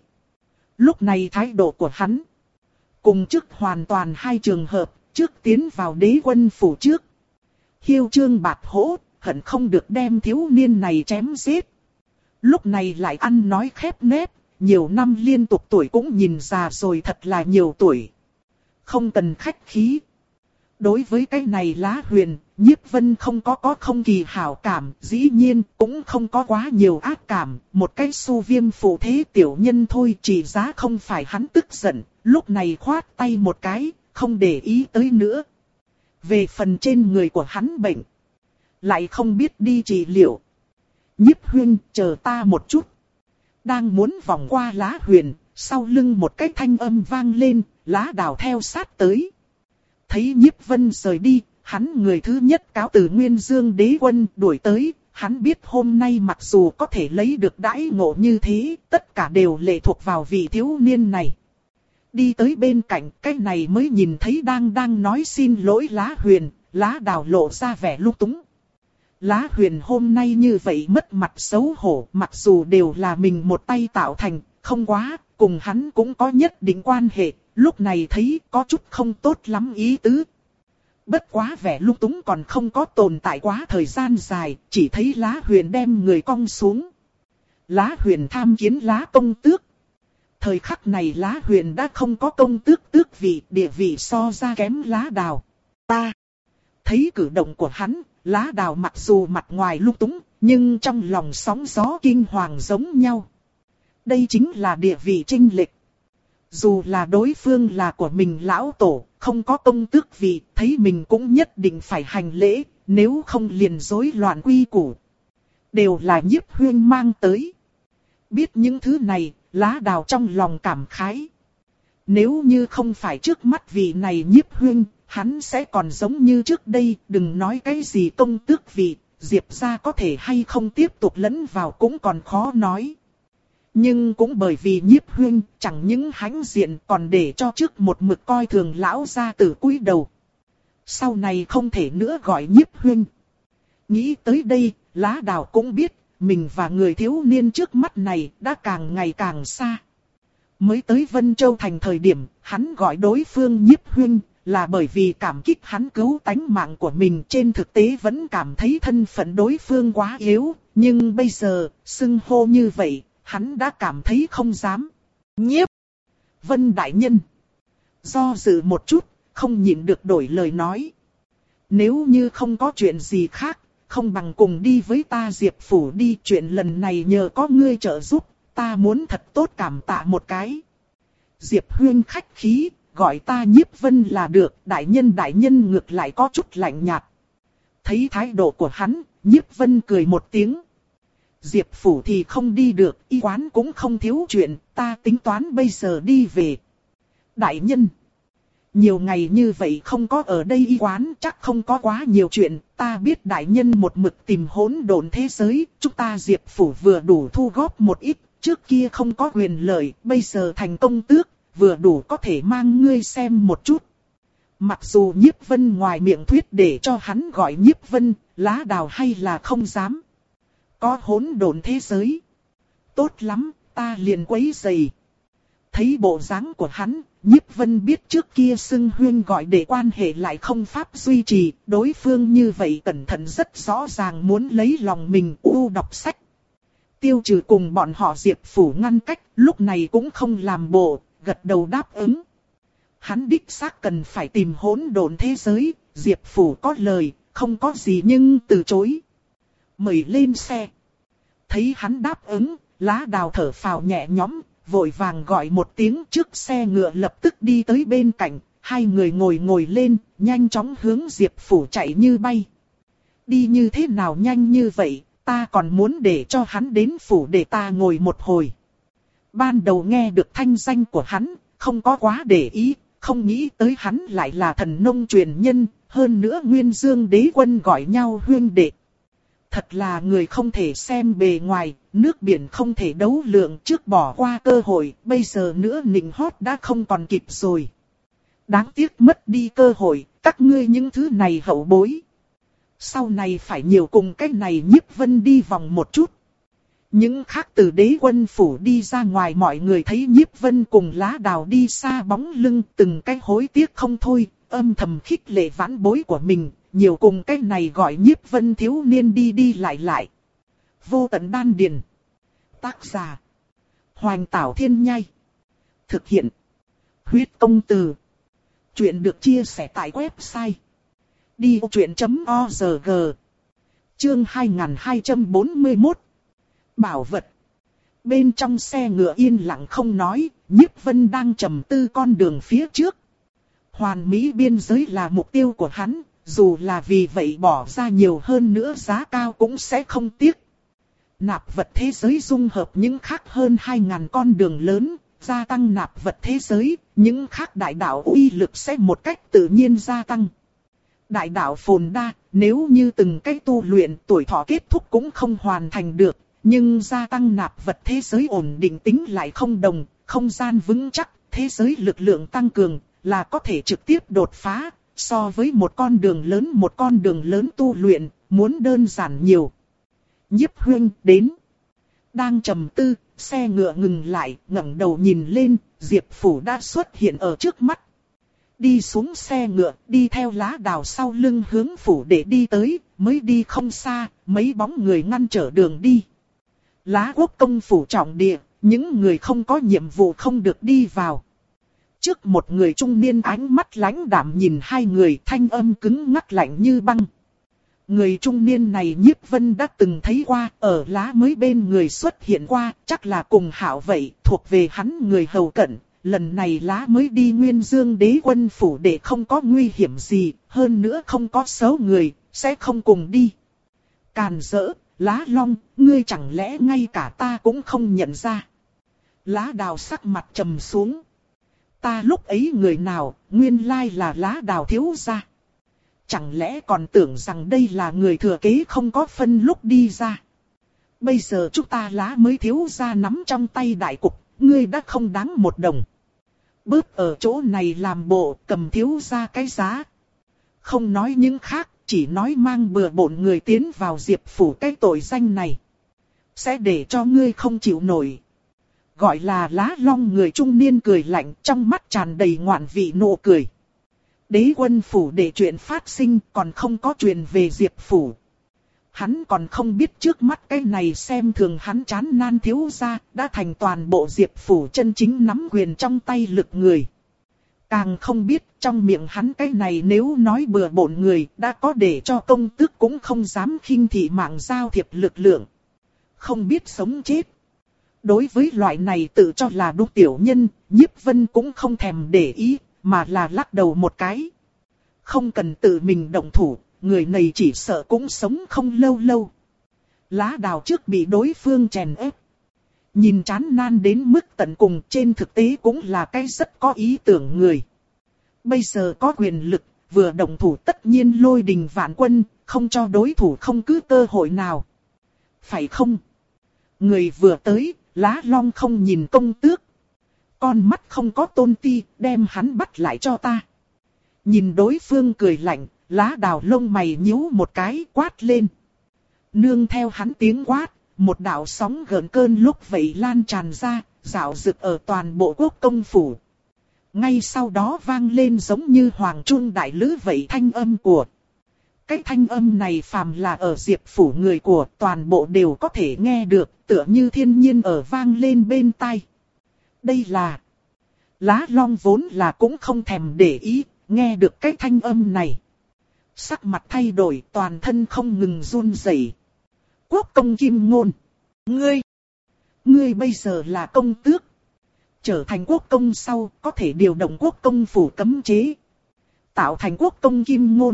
Lúc này thái độ của hắn cùng trước hoàn toàn hai trường hợp, trước tiến vào đế quân phủ trước. Hiêu trương bạt hỗ, hận không được đem thiếu niên này chém giết. Lúc này lại ăn nói khép nép, nhiều năm liên tục tuổi cũng nhìn già rồi, thật là nhiều tuổi. Không cần khách khí. Đối với cái này Lá Huyền, Nhiếp Vân không có có không kỳ hảo cảm, dĩ nhiên cũng không có quá nhiều ác cảm. Một cái su viêm phụ thế tiểu nhân thôi, chỉ giá không phải hắn tức giận, lúc này khoát tay một cái, không để ý tới nữa. Về phần trên người của hắn bệnh, lại không biết đi trị liệu. Nhiếp huynh, chờ ta một chút. Đang muốn vòng qua Lá Huyền, sau lưng một cái thanh âm vang lên, Lá Đào theo sát tới. Thấy Nhiếp Vân rời đi, hắn người thứ nhất cáo từ Nguyên Dương đế quân đuổi tới. Hắn biết hôm nay mặc dù có thể lấy được đãi ngộ như thế, tất cả đều lệ thuộc vào vị thiếu niên này. Đi tới bên cạnh, cái này mới nhìn thấy đang đang nói xin lỗi Lá Huyền, Lá Đào lộ ra vẻ lung túng. Lá Huyền hôm nay như vậy mất mặt xấu hổ, mặc dù đều là mình một tay tạo thành, không quá, cùng hắn cũng có nhất định quan hệ, lúc này thấy có chút không tốt lắm ý tứ. Bất quá vẻ lung túng còn không có tồn tại quá thời gian dài, chỉ thấy Lá Huyền đem người cong xuống. Lá Huyền tham kiến Lá công tước. Thời khắc này Lá Huyền đã không có công tước tước vị, địa vị so ra kém Lá Đào. Ta thấy cử động của hắn, Lá Đào mặc dù mặt ngoài lung túng, nhưng trong lòng sóng gió kinh hoàng giống nhau. Đây chính là địa vị chênh lệch. Dù là đối phương là của mình lão tổ, không có công tước vị, thấy mình cũng nhất định phải hành lễ, nếu không liền rối loạn quy củ. Đều là Nhiếp huynh mang tới. Biết những thứ này, Lá Đào trong lòng cảm khái. Nếu như không phải trước mắt vị này Nhiếp huynh, hắn sẽ còn giống như trước đây, đừng nói cái gì công tước vị, Diệp gia có thể hay không tiếp tục lẫn vào cũng còn khó nói. Nhưng cũng bởi vì Nhiếp huynh chẳng những hãnh diện còn để cho trước một mực coi thường lão gia tử cúi đầu. Sau này không thể nữa gọi Nhiếp huynh. Nghĩ tới đây, Lá Đào cũng biết, mình và người thiếu niên trước mắt này đã càng ngày càng xa. Mới tới Vân Châu thành thời điểm, hắn gọi đối phương Nhiếp huynh, là bởi vì cảm kích hắn cứu tánh mạng của mình, trên thực tế vẫn cảm thấy thân phận đối phương quá yếu, nhưng bây giờ, xưng hô như vậy, hắn đã cảm thấy không dám. Nhiếp Vân đại nhân. Do dự một chút, không nhịn được đổi lời nói. Nếu như không có chuyện gì khác, không bằng cùng đi với ta Diệp Phủ đi, chuyện lần này nhờ có ngươi trợ giúp, ta muốn thật tốt cảm tạ một cái. Diệp Huyên khách khí, gọi ta Nhiếp Vân là được, đại nhân đại nhân ngược lại có chút lạnh nhạt. Thấy thái độ của hắn, Nhiếp Vân cười một tiếng. Diệp Phủ thì không đi được, y quán cũng không thiếu chuyện, ta tính toán bây giờ đi về. Đại nhân, nhiều ngày như vậy không có ở đây y quán, chắc không có quá nhiều chuyện, ta biết đại nhân một mực tìm hỗn độn thế giới, chúng ta Diệp Phủ vừa đủ thu góp một ít, trước kia không có quyền lợi, bây giờ thành công tước, vừa đủ có thể mang ngươi xem một chút. Mặc dù Nhiếp Vân ngoài miệng thuyết để cho hắn gọi Nhiếp Vân, Lá Đào hay là không dám. Có hỗn độn thế giới. Tốt lắm, ta liền quấy giày. Thấy bộ dáng của hắn, Nhiếp Vân biết trước kia xưng huyên gọi để quan hệ lại không pháp duy trì, đối phương như vậy cẩn thận rất rõ ràng muốn lấy lòng mình u đọc sách. Tiêu Trừ cùng bọn họ Diệp Phủ ngăn cách, lúc này cũng không làm bộ, gật đầu đáp ứng. Hắn đích xác cần phải tìm hỗn độn thế giới, Diệp Phủ có lời, không có gì nhưng từ chối. Mời lên xe. Thấy hắn đáp ứng, Lá Đào thở phào nhẹ nhõm, vội vàng gọi một tiếng, trước xe ngựa lập tức đi tới bên cạnh, hai người ngồi ngồi lên, nhanh chóng hướng Diệp Phủ chạy như bay. Đi như thế nào nhanh như vậy, ta còn muốn để cho hắn đến phủ để ta ngồi một hồi. Ban đầu nghe được thanh danh của hắn, không có quá để ý, không nghĩ tới hắn lại là thần nông truyền nhân, hơn nữa Nguyên Dương đế quân gọi nhau huyên đệ. Thật là người không thể xem bề ngoài, nước biển không thể đấu lượng, trước bỏ qua cơ hội, bây giờ nữa nịnh hót đã không còn kịp rồi. Đáng tiếc mất đi cơ hội, các ngươi những thứ này hậu bối. Sau này phải nhiều cùng cái này Nhiếp Vân đi vòng một chút. Những khác từ đế quân phủ đi ra ngoài, mọi người thấy Nhiếp Vân cùng Lá Đào đi xa bóng lưng, từng cái hối tiếc không thôi, âm thầm khích lệ vãn bối của mình, nhiều cùng cái này gọi Nhiếp Vân thiếu niên đi đi lại lại. Vô tận đan điền. Tác giả: Hoành Tảo Thiên Nhai. Thực hiện: Huyết Công Từ. Chuyện được chia sẻ tại website đi vô chuyện chấm org. Chương hai nghìn hai trăm bốn mươi mốt. Bảo vật. Bên trong xe ngựa yên lặng không nói, Nhiếp Vân đang trầm tư con đường phía trước. Hoàn mỹ biên giới là mục tiêu của hắn, dù là vì vậy bỏ ra nhiều hơn nữa giá cao cũng sẽ không tiếc. Nạp vật thế giới dung hợp những khác hơn hai nghìn con đường lớn, gia tăng nạp vật thế giới, những khác đại đạo uy lực sẽ một cách tự nhiên gia tăng. Đại đạo phồn đa, nếu như từng cái tu luyện tuổi thọ kết thúc cũng không hoàn thành được, nhưng gia tăng nạp vật thế giới ổn định tính lại không đồng, không gian vững chắc, thế giới lực lượng tăng cường, là có thể trực tiếp đột phá, so với một con đường lớn một con đường lớn tu luyện, muốn đơn giản nhiều. Nhiếp Huynh đến. Đang trầm tư, xe ngựa ngừng lại, ngẩng đầu nhìn lên, Diệp Phủ đã xuất hiện ở trước mắt. Đi xuống xe ngựa, đi theo Lá Đào sau lưng hướng phủ để đi tới, mới đi không xa, mấy bóng người ngăn trở đường đi. Lá Quốc công phủ trọng địa, những người không có nhiệm vụ không được đi vào. Trước một người trung niên ánh mắt lãnh đạm nhìn hai người, thanh âm cứng ngắc lạnh như băng. Người trung niên này Nhiếp Vân đã từng thấy qua, ở Lá mới bên người xuất hiện qua, chắc là cùng Hạo vậy, thuộc về hắn người hầu cận. Lần này Lá mới đi Nguyên Dương đế quân phủ để không có nguy hiểm gì, hơn nữa không có xấu người, sẽ không cùng đi. Càn rỡ, Lá Long, ngươi chẳng lẽ ngay cả ta cũng không nhận ra. Lá Đào sắc mặt trầm xuống. Ta lúc ấy người nào, nguyên lai là Lá Đào thiếu gia. Chẳng lẽ còn tưởng rằng đây là người thừa kế không có phân lúc đi ra. Bây giờ chúng ta Lá mới thiếu gia nắm trong tay đại cục, ngươi đã không đáng một đồng. Bớt ở chỗ này làm bộ, cầm thiếu gia cái giá. Không nói những khác, chỉ nói mang bừa bộn người tiến vào Diệp Phủ cái tội danh này. Sẽ để cho ngươi không chịu nổi. Gọi là Lá Long người trung niên cười lạnh, trong mắt tràn đầy ngoạn vị nụ cười. Đế quân phủ để chuyện phát sinh còn không có chuyện về Diệp phủ. Hắn còn không biết trước mắt cái này xem thường hắn chán nan thiếu gia đã thành toàn bộ Diệp phủ chân chính nắm quyền trong tay lực người. Càng không biết trong miệng hắn cái này nếu nói bừa bộn người đã có để cho công tước cũng không dám khinh thị mạng giao thiệp lực lượng. Không biết sống chết. Đối với loại này tự cho là đúng tiểu nhân, Nhiếp Vân cũng không thèm để ý, mà là lắc đầu một cái. Không cần tự mình động thủ, người này chỉ sợ cũng sống không lâu lâu. Lá đào trước bị đối phương chèn ép. Nhìn chán nan đến mức tận cùng, trên thực tế cũng là cái rất có ý tưởng người. Bây giờ có quyền lực, vừa động thủ tất nhiên lôi đình vạn quân, không cho đối thủ không cứ cơ hội nào. Phải không? Người vừa tới, Lá Long không nhìn công tước. Con mắt không có tôn ti, đem hắn bắt lại cho ta. Nhìn đối phương cười lạnh, Lá Đào lông mày nhíu một cái, quát lên. Nương theo hắn tiếng quát, một đạo sóng gợn cơn lúc vậy lan tràn ra, rạo rực ở toàn bộ quốc công phủ. Ngay sau đó vang lên giống như hoàng chuông đại lữ vậy thanh âm của. Cái thanh âm này phàm là ở Diệp phủ người của toàn bộ đều có thể nghe được, tựa như thiên nhiên ở vang lên bên tai. Đây là... Lá Long vốn là cũng không thèm để ý, nghe được cái thanh âm này. Sắc mặt thay đổi, toàn thân không ngừng run rẩy. Quốc công Kim Ngôn. Ngươi! Ngươi bây giờ là công tước. Trở thành quốc công sau, có thể điều động quốc công phủ cấm chế. Tạo thành quốc công Kim Ngôn.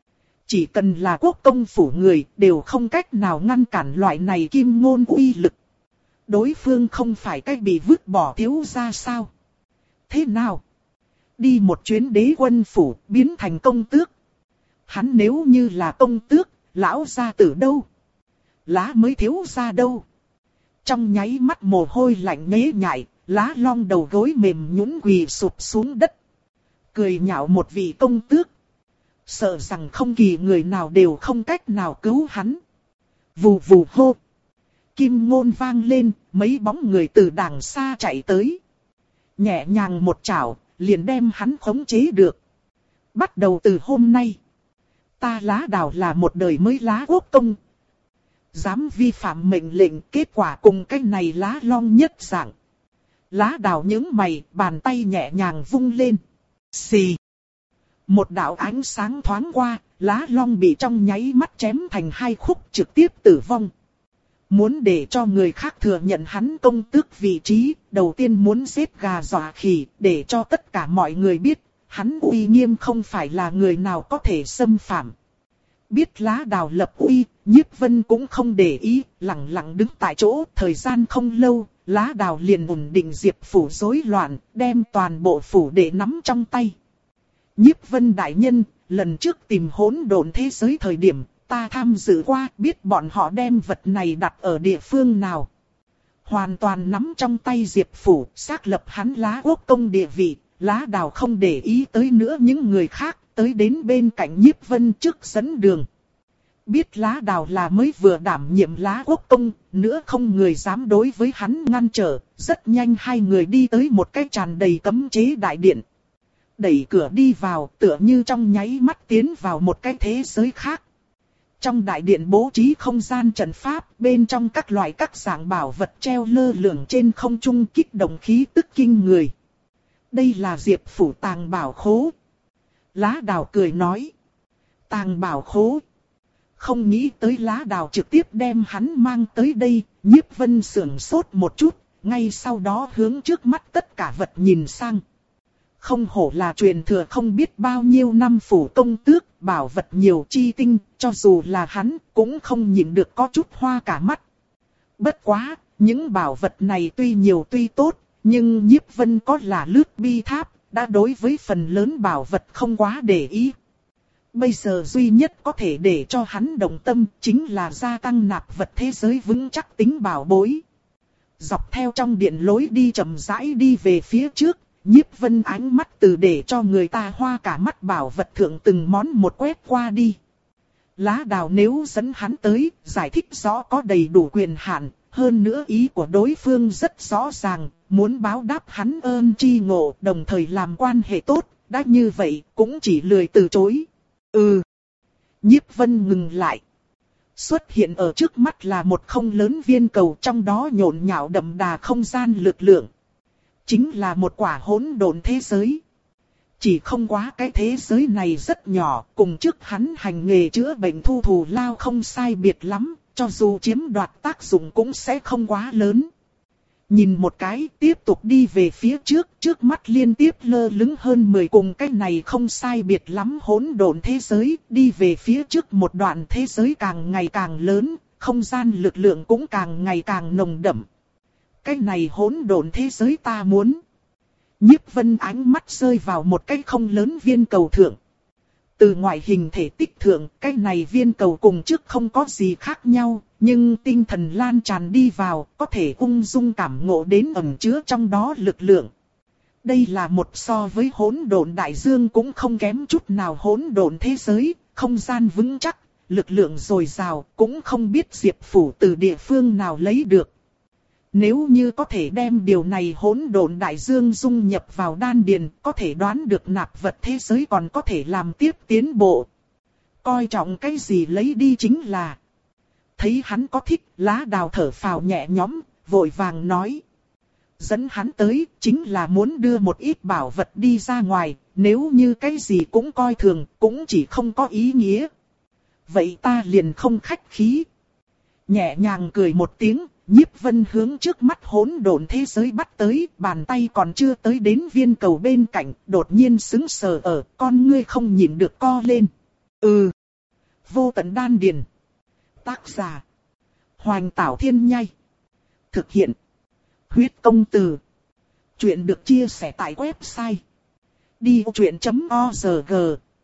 Chỉ cần là quốc công phủ người, đều không cách nào ngăn cản loại này Kim Ngôn uy lực. Đối phương không phải cách bị vứt bỏ thiếu gia sao? Thế nào? Đi một chuyến đế quân phủ, biến thành công tước. Hắn nếu như là công tước, lão gia tử đâu? Lá mới thiếu gia đâu? Trong nháy mắt mồ hôi lạnh nhễ nhại, Lá Long đầu gối mềm nhũn quỳ sụp xuống đất. Cười nhạo một vị công tước. Sợ rằng không kỳ người nào đều không cách nào cứu hắn. Vù vù hô. Kim Ngôn vang lên, mấy bóng người từ đằng xa chạy tới. Nhẹ nhàng một chảo, liền đem hắn khống chế được. Bắt đầu từ hôm nay, ta Lá Đào là một đời mới Lá quốc công. Dám vi phạm mệnh lệnh, kết quả cùng cái này Lá Long nhất dạng. Lá Đào nhướng mày, bàn tay nhẹ nhàng vung lên. Xì. Một đạo ánh sáng thoáng qua, Lá Long bị trong nháy mắt chém thành hai khúc trực tiếp tử vong. Muốn để cho người khác thừa nhận hắn công tước vị trí, đầu tiên muốn giết gà dọa khỉ, để cho tất cả mọi người biết, hắn uy nghiêm không phải là người nào có thể xâm phạm. Biết Lá Đào lập uy, Nhiếp Vân cũng không để ý, lặng lặng đứng tại chỗ, thời gian không lâu, Lá Đào liền ổn định Diệp phủ rối loạn, đem toàn bộ phủ để nắm trong tay. Nhiếp Vân đại nhân, lần trước tìm hỗn độn thế giới thời điểm, ta tham dự qua, biết bọn họ đem vật này đặt ở địa phương nào. Hoàn toàn nắm trong tay Diệp phủ, xác lập hắn Lá quốc công địa vị, Lá Đào không để ý tới nữa những người khác, tới đến bên cạnh Nhiếp Vân trước dẫn đường. Biết Lá Đào là mới vừa đảm nhiệm Lá quốc công, nữa không người dám đối với hắn ngăn trở, rất nhanh hai người đi tới một cái tràn đầy cấm chế đại điện. Đẩy cửa đi vào, tựa như trong nháy mắt tiến vào một cái thế giới khác. Trong đại điện bố trí không gian trận pháp, bên trong các loại các dạng bảo vật treo lơ lửng trên không trung kích động khí tức kinh người. Đây là Diệp phủ tàng bảo khố. Lá Đào cười nói. Tàng bảo khố. Không nghĩ tới Lá Đào trực tiếp đem hắn mang tới đây, Nhiếp Vân sưởng sốt một chút, ngay sau đó hướng trước mắt tất cả vật nhìn sang. Không hổ là truyền thừa không biết bao nhiêu năm phủ công tước, bảo vật nhiều chi tinh, cho dù là hắn cũng không nhịn được có chút hoa cả mắt. Bất quá, những bảo vật này tuy nhiều tuy tốt, nhưng Nhiếp Vân có là lướt bi tháp, đã đối với phần lớn bảo vật không quá để ý. Bây giờ duy nhất có thể để cho hắn động tâm chính là gia tăng nạp vật thế giới vững chắc tính bảo bối. Dọc theo trong điện lối đi chậm rãi đi về phía trước, Nhiếp Vân ánh mắt từ để cho người ta hoa cả mắt bảo vật thượng từng món một quét qua đi. Lá Đào nếu dẫn hắn tới, giải thích rõ có đầy đủ quyền hạn, hơn nữa ý của đối phương rất rõ ràng, muốn báo đáp hắn ơn tri ngộ, đồng thời làm quan hệ tốt, đã như vậy cũng chỉ lười từ chối. Ừ. Nhiếp Vân ngừng lại. Xuất hiện ở trước mắt là một không lớn viên cầu, trong đó nhộn nhạo đậm đà không gian lực lượng. Chính là một quả hỗn độn thế giới. Chỉ không quá cái thế giới này rất nhỏ, cùng trước hắn hành nghề chữa bệnh thu thù lao không sai biệt lắm, cho dù chiếm đoạt tác dụng cũng sẽ không quá lớn. Nhìn một cái, tiếp tục đi về phía trước, trước mắt liên tiếp lơ lửng hơn mười cùng cái này không sai biệt lắm hỗn độn thế giới, đi về phía trước một đoạn thế giới càng ngày càng lớn, không gian lực lượng cũng càng ngày càng nồng đậm. Cái này hỗn độn thế giới ta muốn. Nhiếp Vân ánh mắt rơi vào một cái không lớn viên cầu thượng. Từ ngoại hình thể tích thượng, cái này viên cầu cùng trước không có gì khác nhau, nhưng tinh thần lan tràn đi vào, có thể ung dung cảm ngộ đến ẩn chứa trong đó lực lượng. Đây là một so với hỗn độn đại dương cũng không kém chút nào hỗn độn thế giới, không gian vững chắc, lực lượng dồi dào, cũng không biết Diệp Phủ từ địa phương nào lấy được. Nếu như có thể đem điều này hỗn độn đại dương dung nhập vào đan điền, có thể đoán được nạp vật thế giới còn có thể làm tiếp tiến bộ. Coi trọng cái gì lấy đi chính là. Thấy hắn có thích, Lá Đào thở phào nhẹ nhõm, vội vàng nói. Dẫn hắn tới, chính là muốn đưa một ít bảo vật đi ra ngoài, nếu như cái gì cũng coi thường, cũng chỉ không có ý nghĩa. Vậy ta liền không khách khí. Nhẹ nhàng cười một tiếng. Nhiếp Vân hướng trước mắt hỗn độn thế giới bắt tới, bàn tay còn chưa tới đến viên cầu bên cạnh, đột nhiên sững sờ ở, con ngươi không nhìn được co lên. Ừ. Vô tận đan điền. Tác giả. Hoành Tảo Thiên Nhai. Thực hiện. Huyết công từ. Chuyện được chia sẻ tại website. đi vô chuyện chấm org.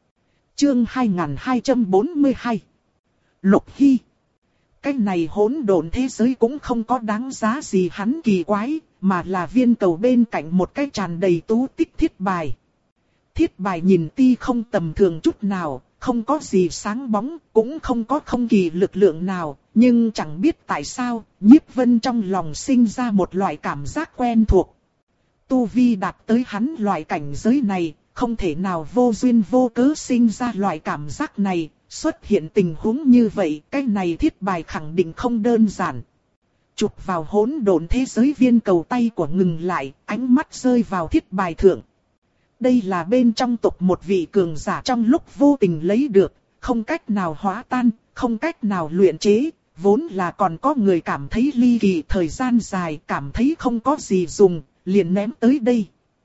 Chương hai nghìn hai trăm bốn mươi hai. Lục Hy. Cái này hỗn độn thế giới cũng không có đáng giá gì hắn kỳ quái, mà là viên cầu bên cạnh một cái tràn đầy tú tích thiết bài. Thiết bài nhìn ti không tầm thường chút nào, không có gì sáng bóng, cũng không có không kỳ lực lượng nào, nhưng chẳng biết tại sao, Nhiếp Vân trong lòng sinh ra một loại cảm giác quen thuộc. Tu vi đạt tới hắn loại cảnh giới này, không thể nào vô duyên vô cớ sinh ra loại cảm giác này. Xuất hiện tình huống như vậy, cái này thiết bài khẳng định không đơn giản. Chụp vào hỗn độn thế giới viên cầu tay của ngừng lại, ánh mắt rơi vào thiết bài thượng. Đây là bên trong tộc một vị cường giả trong lúc vô tình lấy được, không cách nào hóa tan, không cách nào luyện chế, vốn là còn có người cảm thấy ly kỳ thời gian dài, cảm thấy không có gì dùng, liền ném tới đây.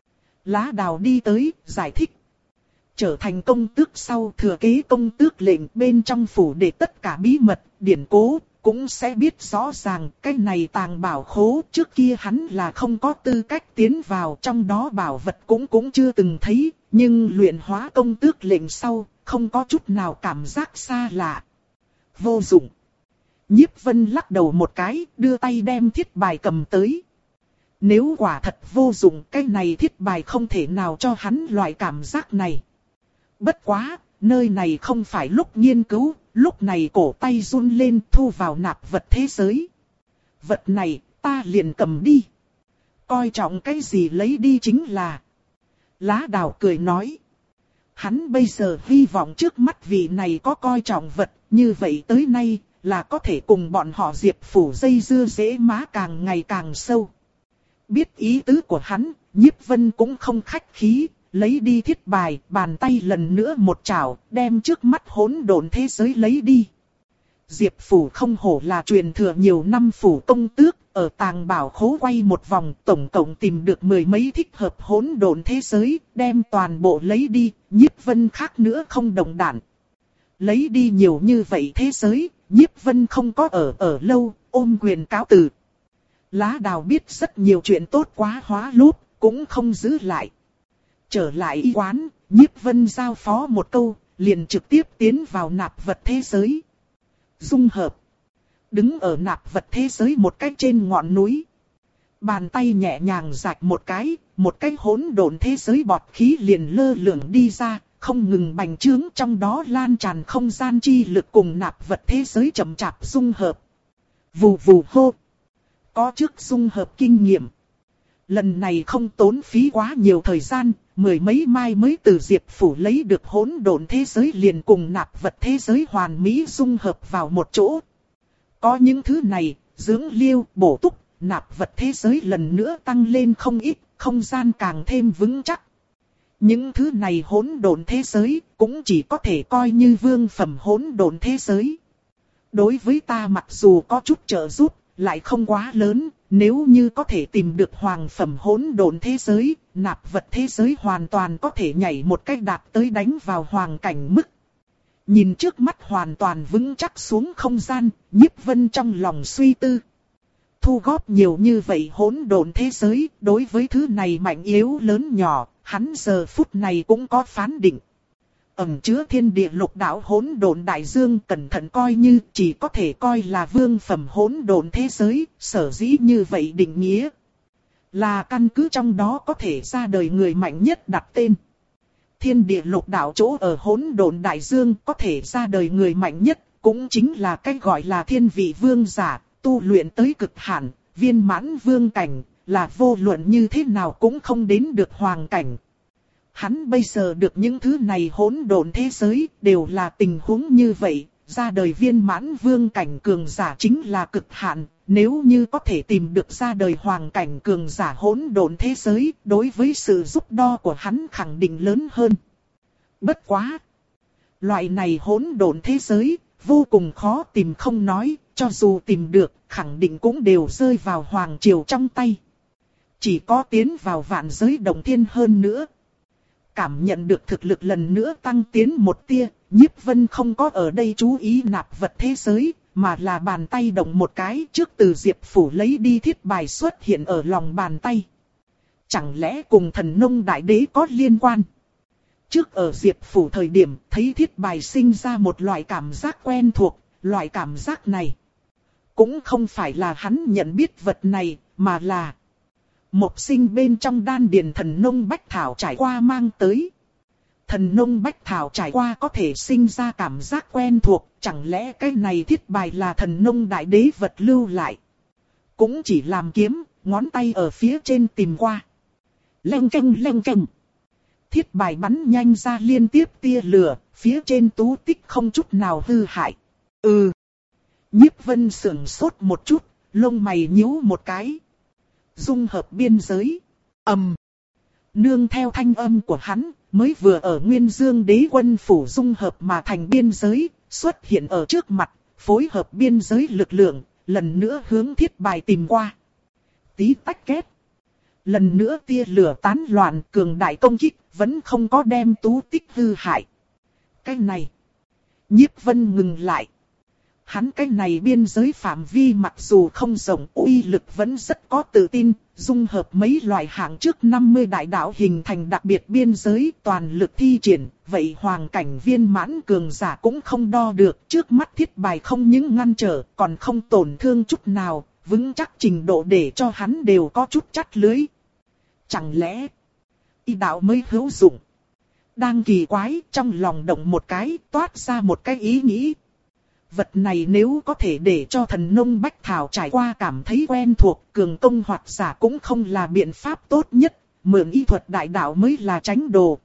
Lá Đào đi tới, giải thích. Trở thành công tước sau thừa kế công tước lệnh bên trong phủ để tất cả bí mật, điển cố, cũng sẽ biết rõ ràng cái này tàng bảo khố trước kia hắn là không có tư cách tiến vào, trong đó bảo vật cũng cũng chưa từng thấy, nhưng luyện hóa công tước lệnh sau, không có chút nào cảm giác xa lạ. Vô dụng. Nhiếp Vân lắc đầu một cái, đưa tay đem thiết bài cầm tới. Nếu quả thật vô dụng, cái này thiết bài không thể nào cho hắn loại cảm giác này. Bất quá, nơi này không phải lúc nghiên cứu, lúc này cổ tay run lên thu vào nạp vật thế giới. Vật này, ta liền cầm đi. Coi trọng cái gì lấy đi chính là. Lá Đào cười nói. Hắn bây giờ hy vọng trước mắt vị này có coi trọng vật, như vậy tới nay, là có thể cùng bọn họ Diệp Phủ dây dưa dễ má càng ngày càng sâu. Biết ý tứ của hắn, Nhiếp Vân cũng không khách khí. Lấy đi thiết bài, bàn tay lần nữa một chảo, đem trước mắt hỗn độn thế giới lấy đi. Diệp Phủ không hổ là truyền thừa nhiều năm phủ công tước, ở tàng bảo khố quay một vòng, tổng cộng tìm được mười mấy thích hợp hỗn độn thế giới, đem toàn bộ lấy đi, Nhiếp Vân khác nữa không đồng đản. Lấy đi nhiều như vậy thế giới, Nhiếp Vân không có ở ở lâu, ôm quyền cáo từ. Lá Đào biết rất nhiều chuyện tốt quá hóa lúp, cũng không giữ lại. Trở lại y quán, Nhiếp Vân giao phó một câu, liền trực tiếp tiến vào nạp vật thế giới. Dung hợp. Đứng ở nạp vật thế giới một cách trên ngọn núi. Bàn tay nhẹ nhàng rạch một cái, một cái hỗn độn thế giới bọt khí liền lơ lửng đi ra, không ngừng bành trướng trong đó lan tràn không gian chi lực cùng nạp vật thế giới chậm chạp dung hợp. Vù vù hô. Có trước dung hợp kinh nghiệm. Lần này không tốn phí quá nhiều thời gian, mười mấy mai mới từ Diệp Phủ lấy được hỗn độn thế giới liền cùng nạp vật thế giới hoàn mỹ dung hợp vào một chỗ. Có những thứ này, dưỡng liêu, bổ túc, nạp vật thế giới lần nữa tăng lên không ít, không gian càng thêm vững chắc. Những thứ này hỗn độn thế giới cũng chỉ có thể coi như vương phẩm hỗn độn thế giới. Đối với ta mặc dù có chút trợ giúp, lại không quá lớn, nếu như có thể tìm được hoàng phẩm hỗn độn thế giới, nạp vật thế giới hoàn toàn có thể nhảy một cách đạt tới đánh vào hoàng cảnh mức. Nhìn trước mắt hoàn toàn vững chắc xuống không gian, Nhiếp Vân trong lòng suy tư. Thu góp nhiều như vậy hỗn độn thế giới, đối với thứ này mạnh yếu lớn nhỏ, hắn giờ phút này cũng có phán định. Ẩn chứa thiên địa lục đạo hỗn độn đại dương cẩn thận coi như chỉ có thể coi là vương phẩm hỗn độn thế giới, sở dĩ như vậy định nghĩa. Là căn cứ trong đó có thể ra đời người mạnh nhất đặt tên. Thiên địa lục đạo chỗ ở hỗn độn đại dương có thể ra đời người mạnh nhất, cũng chính là cách gọi là thiên vị vương giả, tu luyện tới cực hạn, viên mãn vương cảnh, là vô luận như thế nào cũng không đến được hoàng cảnh. Hắn bây giờ được những thứ này hỗn độn thế giới đều là tình huống như vậy, ra đời viên mãn vương cảnh cường giả chính là cực hạn, nếu như có thể tìm được ra đời hoàng cảnh cường giả hỗn độn thế giới, đối với sự giúp đo của hắn khẳng định lớn hơn. Bất quá! Loại này hỗn độn thế giới, vô cùng khó tìm không nói, cho dù tìm được, khẳng định cũng đều rơi vào hoàng triều trong tay. Chỉ có tiến vào vạn giới động thiên hơn nữa. Cảm nhận được thực lực lần nữa tăng tiến một tia, Nhiếp Vân không có ở đây chú ý nạp vật thế giới, mà là bàn tay động một cái trước từ Diệp Phủ lấy đi thiết bài xuất hiện ở lòng bàn tay. Chẳng lẽ cùng thần nông đại đế có liên quan? Trước ở Diệp Phủ thời điểm thấy thiết bài sinh ra một loại cảm giác quen thuộc, loại cảm giác này cũng không phải là hắn nhận biết vật này, mà là một sinh bên trong đan điền thần nông bách thảo trải qua mang tới. Thần nông bách thảo trải qua có thể sinh ra cảm giác quen thuộc, chẳng lẽ cái này thiết bài là thần nông đại đế vật lưu lại. Cũng chỉ làm kiếm, ngón tay ở phía trên tìm qua. Leng keng leng keng. Thiết bài bắn nhanh ra liên tiếp tia lửa, phía trên tú tích không chút nào hư hại. Ừ. Nhiếp Vân sững sốt một chút, lông mày nhíu một cái. Dung hợp biên giới. Ầm. Um. Nương theo thanh âm của hắn, mới vừa ở Nguyên Dương Đế Quân phủ dung hợp mà thành biên giới, xuất hiện ở trước mặt, phối hợp biên giới lực lượng, lần nữa hướng thiết bài tìm qua. Tí tách két. Lần nữa tia lửa tán loạn, cường đại công kích, vẫn không có đem tú tích hư hại. Cái này. Nhiếp Vân ngừng lại. Hắn cái này biên giới phạm vi mặc dù không rộng, uy lực vẫn rất có tự tin, dung hợp mấy loại hạng trước năm mươi đại đạo hình thành đặc biệt biên giới toàn lực thi triển, vậy hoàng cảnh viên mãn cường giả cũng không đo được, trước mắt thiết bài không những ngăn trở, còn không tổn thương chút nào, vững chắc trình độ để cho hắn đều có chút chắt lưới. Chẳng lẽ, y đạo mới hữu dụng? Đang kỳ quái, trong lòng động một cái, toát ra một cái ý nghĩ. Vật này nếu có thể để cho thần nông bách thảo trải qua cảm thấy quen thuộc, cường công hoặc giả cũng không là biện pháp tốt nhất, mượn y thuật đại đạo mới là tránh đồ.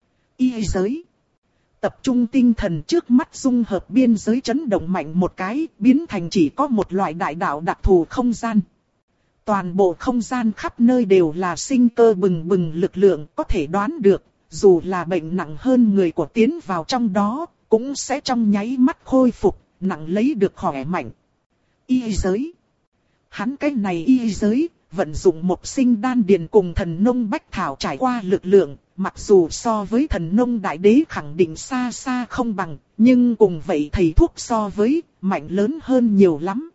Y giới. Tập trung tinh thần trước mắt dung hợp biên giới chấn động mạnh một cái, biến thành chỉ có một loại đại đạo đặc thù không gian. Toàn bộ không gian khắp nơi đều là sinh cơ bừng bừng lực lượng, có thể đoán được, dù là bệnh nặng hơn người của tiến vào trong đó, cũng sẽ trong nháy mắt khôi phục. Nặng lấy được khỏe mạnh. Y giới. Hắn cái này y giới, vận dụng một sinh đan điền cùng thần nông bách thảo trải qua lực lượng, mặc dù so với thần nông đại đế khẳng định xa xa không bằng, nhưng cùng vậy thầy thuốc so với, mạnh lớn hơn nhiều lắm.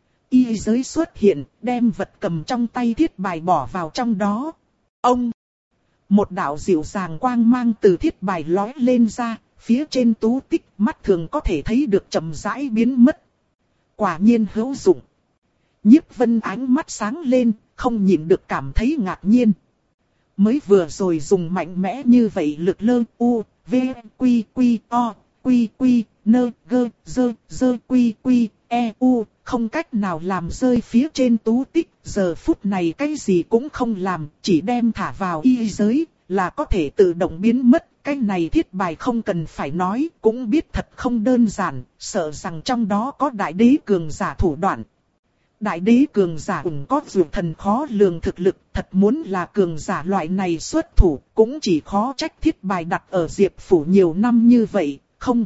Y giới xuất hiện, đem vật cầm trong tay thiết bài bỏ vào trong đó. Ông! Một đạo dịu dàng quang mang từ thiết bài lóe lên ra. Phía trên tú tích mắt thường có thể thấy được chậm rãi biến mất. Quả nhiên hữu dụng. Nhiếp Vân ánh mắt sáng lên, không nhịn được cảm thấy ngạc nhiên. Mới vừa rồi dùng mạnh mẽ như vậy lực lơ u, v, quy quy o, quy quy, nơ, gơ, dơ, dơ quy quy, e, u, không cách nào làm rơi phía trên tú tích. Giờ phút này cái gì cũng không làm, chỉ đem thả vào y giới. là có thể tự động biến mất. Cái này thiết bài không cần phải nói, cũng biết thật không đơn giản, sợ rằng trong đó có đại đế cường giả thủ đoạn. Đại đế cường giả cũng có dù thần khó lường thực lực, thật muốn là cường giả loại này xuất thủ, cũng chỉ khó trách thiết bài đặt ở Diệp Phủ nhiều năm như vậy, không.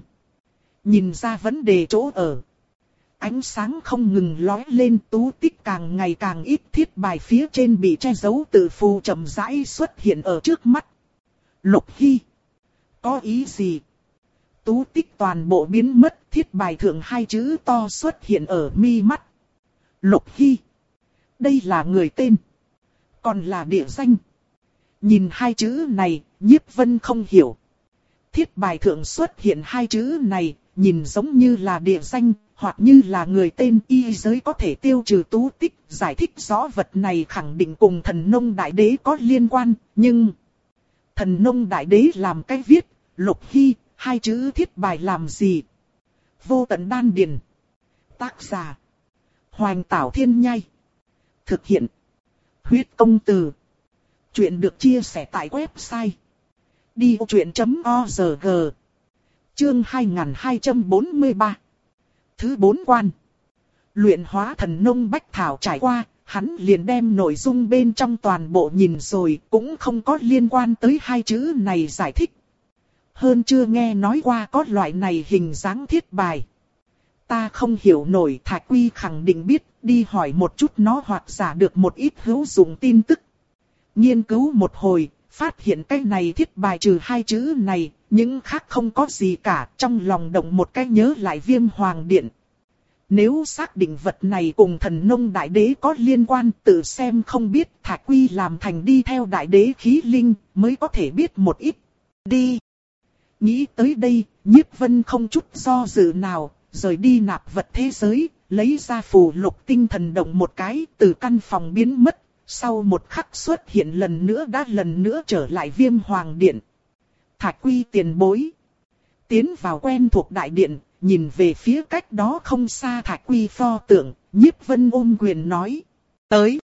Nhìn ra vấn đề chỗ ở. Ánh sáng không ngừng lóe lên, Tú Tích càng ngày càng ít, thiết bài phía trên bị che giấu tự phù chậm rãi xuất hiện ở trước mắt. Lục Hy. Có ý gì? Tú Tích toàn bộ biến mất, thiết bài thượng hai chữ to xuất hiện ở mi mắt. Lục Hy. Đây là người tên. Còn là địa danh. Nhìn hai chữ này, Nhiếp Vân không hiểu. Thiết bài thượng xuất hiện hai chữ này, nhìn giống như là địa danh, hoặc như là người tên. Y giới có thể tiêu trừ Tú Tích, giải thích rõ vật này khẳng định cùng thần nông đại đế có liên quan, nhưng... Thần nông đại đế làm cái viết, Lục Hy, hai chữ thiết bài làm gì? Vô tận đan điền. Tác giả. Hoành Tảo Thiên Nhai. Thực hiện. Huyết Công Từ. Chuyện được chia sẻ tại website. đi ô chuyện chấm o rờ giê. Chương hai nghìn hai trăm bốn mươi ba. Thứ bốn quan. Luyện hóa thần nông bách thảo trải qua, hắn liền đem nội dung bên trong toàn bộ nhìn rồi, cũng không có liên quan tới hai chữ này giải thích. Hơn chưa nghe nói qua có loại này hình dáng thiết bài. Ta không hiểu nổi, Thạch Quy khẳng định biết, đi hỏi một chút nó hoặc giả được một ít hữu dụng tin tức. Nghiên cứu một hồi, phát hiện cái này thiết bài trừ hai chữ này, những khác không có gì cả, trong lòng động một cái nhớ lại Viêm Hoàng Điện. Nếu xác định vật này cùng thần nông đại đế có liên quan, tự xem không biết, Thạch Quy làm thành đi theo đại đế khí linh, mới có thể biết một ít. Đi! Nghĩ tới đây, Nhiếp Vân không chút do dự nào, rời đi nạp vật thế giới, lấy ra phù lục tinh thần động một cái, từ căn phòng biến mất, sau một khắc xuất hiện lần nữa đã lần nữa trở lại Viêm Hoàng Điện. Thạch Quy tiền bối. Tiến vào quen thuộc đại điện, nhìn về phía cách đó không xa Thạch Quy pho tượng, Nhiếp Vân ôm quyền nói. Tới.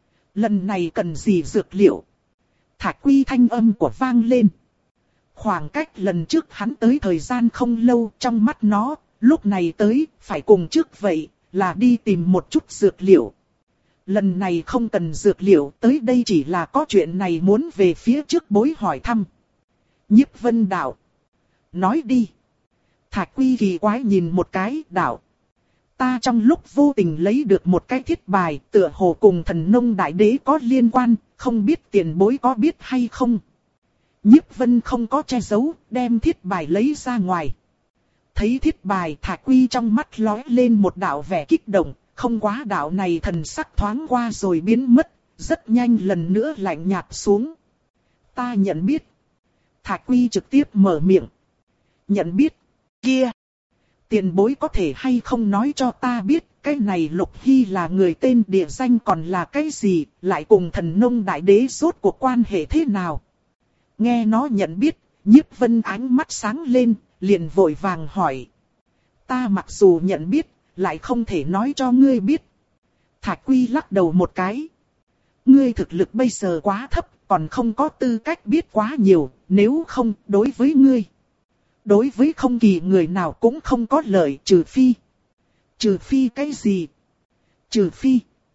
Lần này cần gì dược liệu? Thạch Quy thanh âm của vang lên. Khoảng cách lần trước hắn tới thời gian không lâu, trong mắt nó, lúc này tới, phải cùng trước vậy, là đi tìm một chút dược liệu. Lần này không cần dược liệu, tới đây chỉ là có chuyện này muốn về phía trước bối hỏi thăm. Nhiếp Vân đạo. Nói đi. Thạch Quy kỳ quái nhìn một cái, đạo. Ta trong lúc vô tình lấy được một cái thiết bài, tựa hồ cùng thần nông đại đế có liên quan, không biết tiền bối có biết hay không. Nhiếp Vân không có che giấu, đem thiết bài lấy ra ngoài. Thấy thiết bài, Thạch Quy trong mắt lóe lên một đạo vẻ kích động, không quá đạo này thần sắc thoáng qua rồi biến mất, rất nhanh lần nữa lạnh nhạt xuống. Ta nhận biết. Thạch Quy trực tiếp mở miệng. Nhận biết. Kia. Tiền bối có thể hay không nói cho ta biết, cái này Lục Hy là người tên địa danh còn là cái gì, lại cùng thần nông đại đế rốt cuộc quan hệ thế nào? Nghe nó nhận biết, Nhiếp Vân ánh mắt sáng lên, liền vội vàng hỏi. Ta mặc dù nhận biết, lại không thể nói cho ngươi biết. Thạch Quy lắc đầu một cái. Ngươi thực lực bây giờ quá thấp, còn không có tư cách biết quá nhiều, nếu không, đối với ngươi. Đối với không kỳ người nào cũng không có lợi, trừ phi. Trừ phi cái gì? Trừ phi.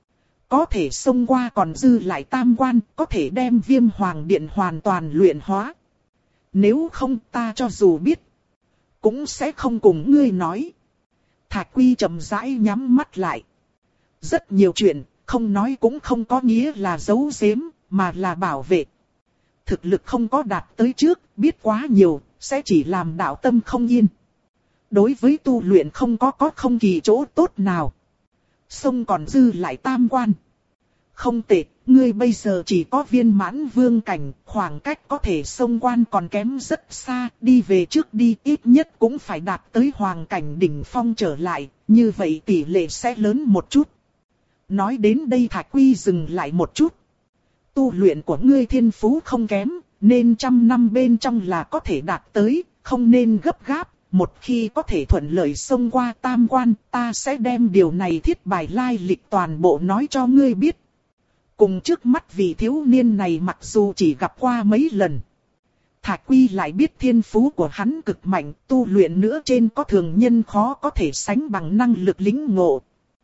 Có thể xông qua còn dư lại tam quan, có thể đem Viêm Hoàng Điện hoàn toàn luyện hóa. Nếu không ta cho dù biết, cũng sẽ không cùng ngươi nói. Thạch Quy chậm rãi nhắm mắt lại. Rất nhiều chuyện, không nói cũng không có nghĩa là giấu giếm, mà là bảo vệ. Thực lực không có đạt tới trước, biết quá nhiều, sẽ chỉ làm đạo tâm không yên. Đối với tu luyện không có có không kỳ chỗ tốt nào. Xông còn dư lại tam quan. Không tệ, ngươi bây giờ chỉ có viên mãn vương cảnh, khoảng cách có thể xông quan còn kém rất xa, đi về trước đi, ít nhất cũng phải đạt tới hoàng cảnh đỉnh phong trở lại, như vậy tỷ lệ sẽ lớn một chút. Nói đến đây Thạch Quy dừng lại một chút. Tu luyện của ngươi thiên phú không kém, nên trăm năm bên trong là có thể đạt tới, không nên gấp gáp. Một khi có thể thuận lợi xông qua tam quan, ta sẽ đem điều này thiết bài lai lịch toàn bộ nói cho ngươi biết. Cùng trước mắt vị thiếu niên này mặc dù chỉ gặp qua mấy lần. Thạch Quy lại biết thiên phú của hắn cực mạnh, tu luyện nữa trên có thường nhân khó có thể sánh bằng năng lực lĩnh ngộ.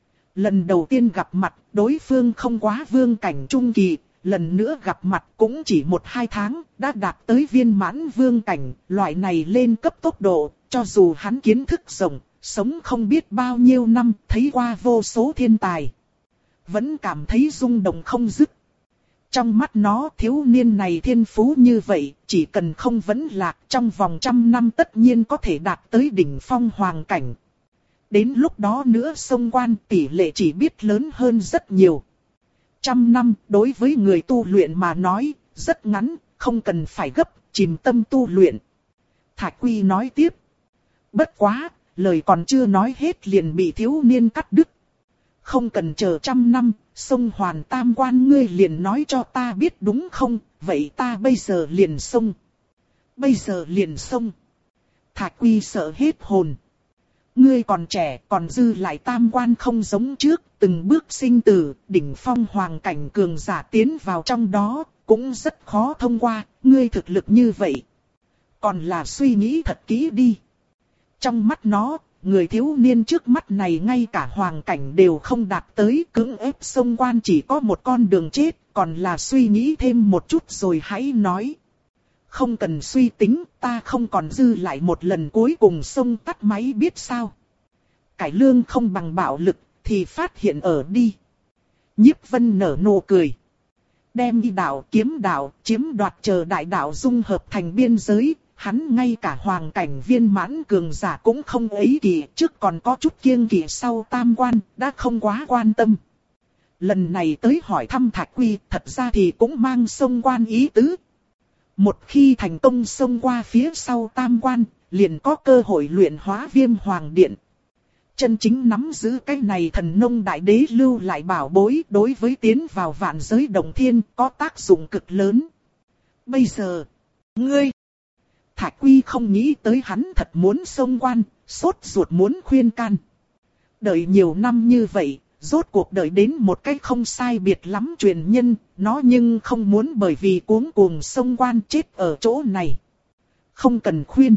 Lần đầu tiên gặp mặt, đối phương không quá vương cảnh trung kỳ, lần nữa gặp mặt cũng chỉ một hai tháng, đã đạt tới viên mãn vương cảnh, loại này lên cấp tốc độ, cho dù hắn kiến thức rộng, sống không biết bao nhiêu năm, thấy qua vô số thiên tài. Vẫn cảm thấy rung động không dứt. Trong mắt nó thiếu niên này thiên phú như vậy, chỉ cần không vấn lạc trong vòng trăm năm tất nhiên có thể đạt tới đỉnh phong hoàng cảnh. Đến lúc đó nữa xông quan tỷ lệ chỉ biết lớn hơn rất nhiều. Trăm năm đối với người tu luyện mà nói, rất ngắn, không cần phải gấp, chìm tâm tu luyện. Thạch Quy nói tiếp. Bất quá, lời còn chưa nói hết liền bị thiếu niên cắt đứt. Không cần chờ trăm năm, xông hoàn tam quan ngươi liền nói cho ta biết đúng không, vậy ta bây giờ liền xông. Bây giờ liền xông. Thạch Quy sợ hết hồn. Ngươi còn trẻ, còn dư lại tam quan không giống trước, từng bước sinh tử, đỉnh phong hoàng cảnh cường giả tiến vào trong đó, cũng rất khó thông qua, ngươi thực lực như vậy. Còn là suy nghĩ thật kỹ đi. Trong mắt nó, người thiếu niên trước mắt này ngay cả hoàng cảnh đều không đạt tới, cưỡng ép xông quan chỉ có một con đường chết, còn là suy nghĩ thêm một chút rồi hãy nói. Không cần suy tính, ta không còn dư lại một lần cuối cùng xông tắt máy biết sao. Cải lương không bằng bạo lực, thì phát hiện ở đi. Nhiếp Vân nở nụ cười. Đem y đạo, kiếm đạo, chiếm đoạt chờ đại đạo dung hợp thành biên giới, hắn ngay cả hoàng cảnh viên mãn cường giả cũng không ấy kỳ, trước còn có chút kiêng kỵ sau tam quan, đã không quá quan tâm. Lần này tới hỏi thăm Thạch Quy, thật ra thì cũng mang xông quan ý tứ. Một khi thành công xông qua phía sau tam quan, liền có cơ hội luyện hóa Viêm Hoàng Điện. Chân chính nắm giữ cái này thần nông đại đế lưu lại bảo bối, đối với tiến vào vạn giới động thiên có tác dụng cực lớn. Bây giờ, ngươi... Thạch Quy không nghĩ tới hắn thật muốn xông quan, sốt ruột muốn khuyên can. Đợi nhiều năm như vậy, rốt cuộc đợi đến một cái không sai biệt lắm truyền nhân, nó nhưng không muốn bởi vì cuống cuồng xông quan chết ở chỗ này. Không cần khuyên.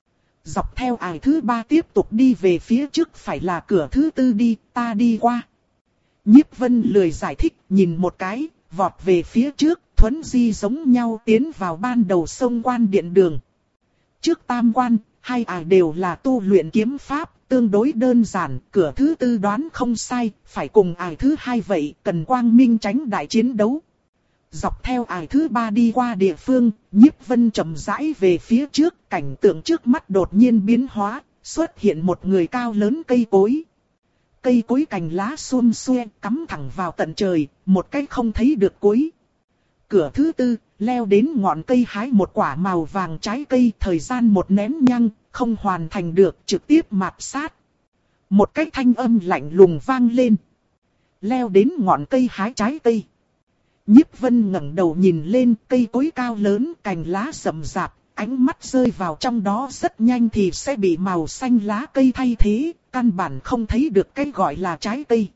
Dọc theo ải thứ ba tiếp tục đi về phía trước phải là cửa thứ tư đi, ta đi qua. Nhiếp Vân lười giải thích, nhìn một cái, vọt về phía trước, thuấn di giống nhau tiến vào ban đầu xông quan điện đường. Trước tam quan, hai ải đều là tu luyện kiếm pháp, tương đối đơn giản, cửa thứ tư đoán không sai, phải cùng ải thứ hai vậy, cần quang minh tránh đại chiến đấu. Dọc theo ải thứ ba đi qua địa phương, Nhiếp Vân chậm rãi về phía trước, cảnh tượng trước mắt đột nhiên biến hóa, xuất hiện một người cao lớn cây cối. Cây cối cành lá xum xuê, cắm thẳng vào tận trời, một cái không thấy được cuối. Cửa thứ tư, leo đến ngọn cây hái một quả màu vàng trái cây, thời gian một nén nhang, không hoàn thành được, trực tiếp mạt sát. Một cái thanh âm lạnh lùng vang lên. Leo đến ngọn cây hái trái cây. Nhiếp Vân ngẩng đầu nhìn lên, cây cối cao lớn, cành lá rậm rạp, ánh mắt rơi vào trong đó rất nhanh thì sẽ bị màu xanh lá cây thay thế, căn bản không thấy được cái gọi là trái cây.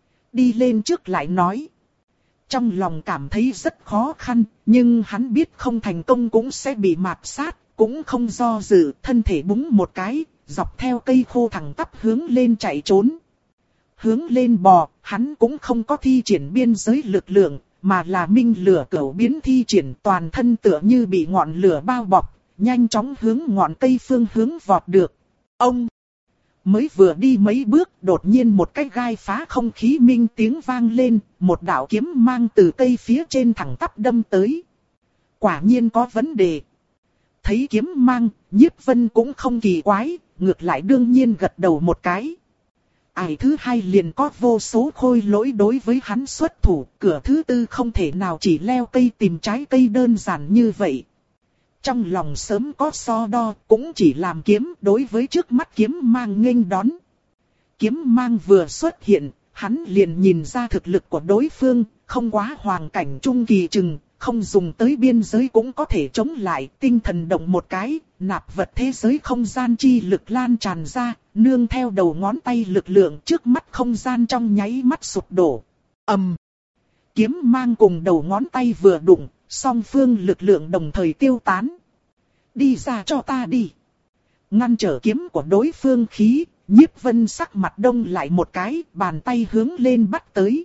Đi lên trước lại nói. Trong lòng cảm thấy rất khó khăn, nhưng hắn biết không thành công cũng sẽ bị mạt sát, cũng không do dự, thân thể búng một cái, dọc theo cây khô thẳng tắp hướng lên chạy trốn. Hướng lên bò, hắn cũng không có thi triển biên giới lực lượng, mà là minh lửa cẩu biến thi triển, toàn thân tựa như bị ngọn lửa bao bọc, nhanh chóng hướng ngọn cây phương hướng vọt được. Ông mới vừa đi mấy bước, đột nhiên một cái gai phá không khí minh tiếng vang lên, một đạo kiếm mang từ cây phía trên thẳng tắp đâm tới. Quả nhiên có vấn đề. Thấy kiếm mang, Nhiếp Vân cũng không kỳ quái, ngược lại đương nhiên gật đầu một cái. Ải thứ hai liền có vô số khôi lỗi đối với hắn xuất thủ, cửa thứ tư không thể nào chỉ leo cây tìm trái cây đơn giản như vậy. Trong lòng sớm có so đo, cũng chỉ làm kiếm đối với trước mắt kiếm mang nghênh đón. Kiếm mang vừa xuất hiện, hắn liền nhìn ra thực lực của đối phương, không quá hoàng cảnh trung kỳ chừng, không dùng tới biên giới cũng có thể chống lại, tinh thần động một cái, nạp vật thế giới không gian chi lực lan tràn ra, nương theo đầu ngón tay lực lượng trước mắt không gian trong nháy mắt sụp đổ. Ầm. kiếm mang cùng đầu ngón tay vừa đụng, song phương lực lượng đồng thời tiêu tán. Đi ra cho ta đi. Ngăn trở kiếm của đối phương khí, Nhiếp Vân sắc mặt đông lại một cái, bàn tay hướng lên bắt tới.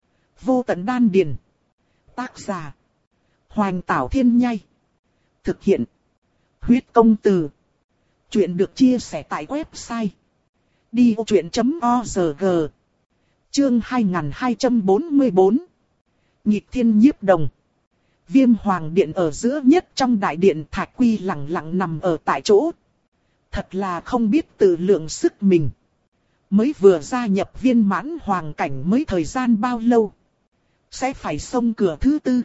Vô tận đan điền. Tác giả: Hoành Tảo Thiên Nhai. Thực hiện: Huyết Công Từ. Chuyện được chia sẻ tại website đi ô chuyện chấm org. Chương hai nghìn hai trăm bốn mươi bốn. Nhịp thiên nhiếp đồng. Viêm Hoàng Điện ở giữa nhất trong đại điện, Thạch Quy lặng lặng nằm ở tại chỗ. Thật là không biết tự lượng sức mình. Mới vừa gia nhập viên mãn hoàng cảnh mới thời gian bao lâu. Sẽ phải xông cửa thứ tư.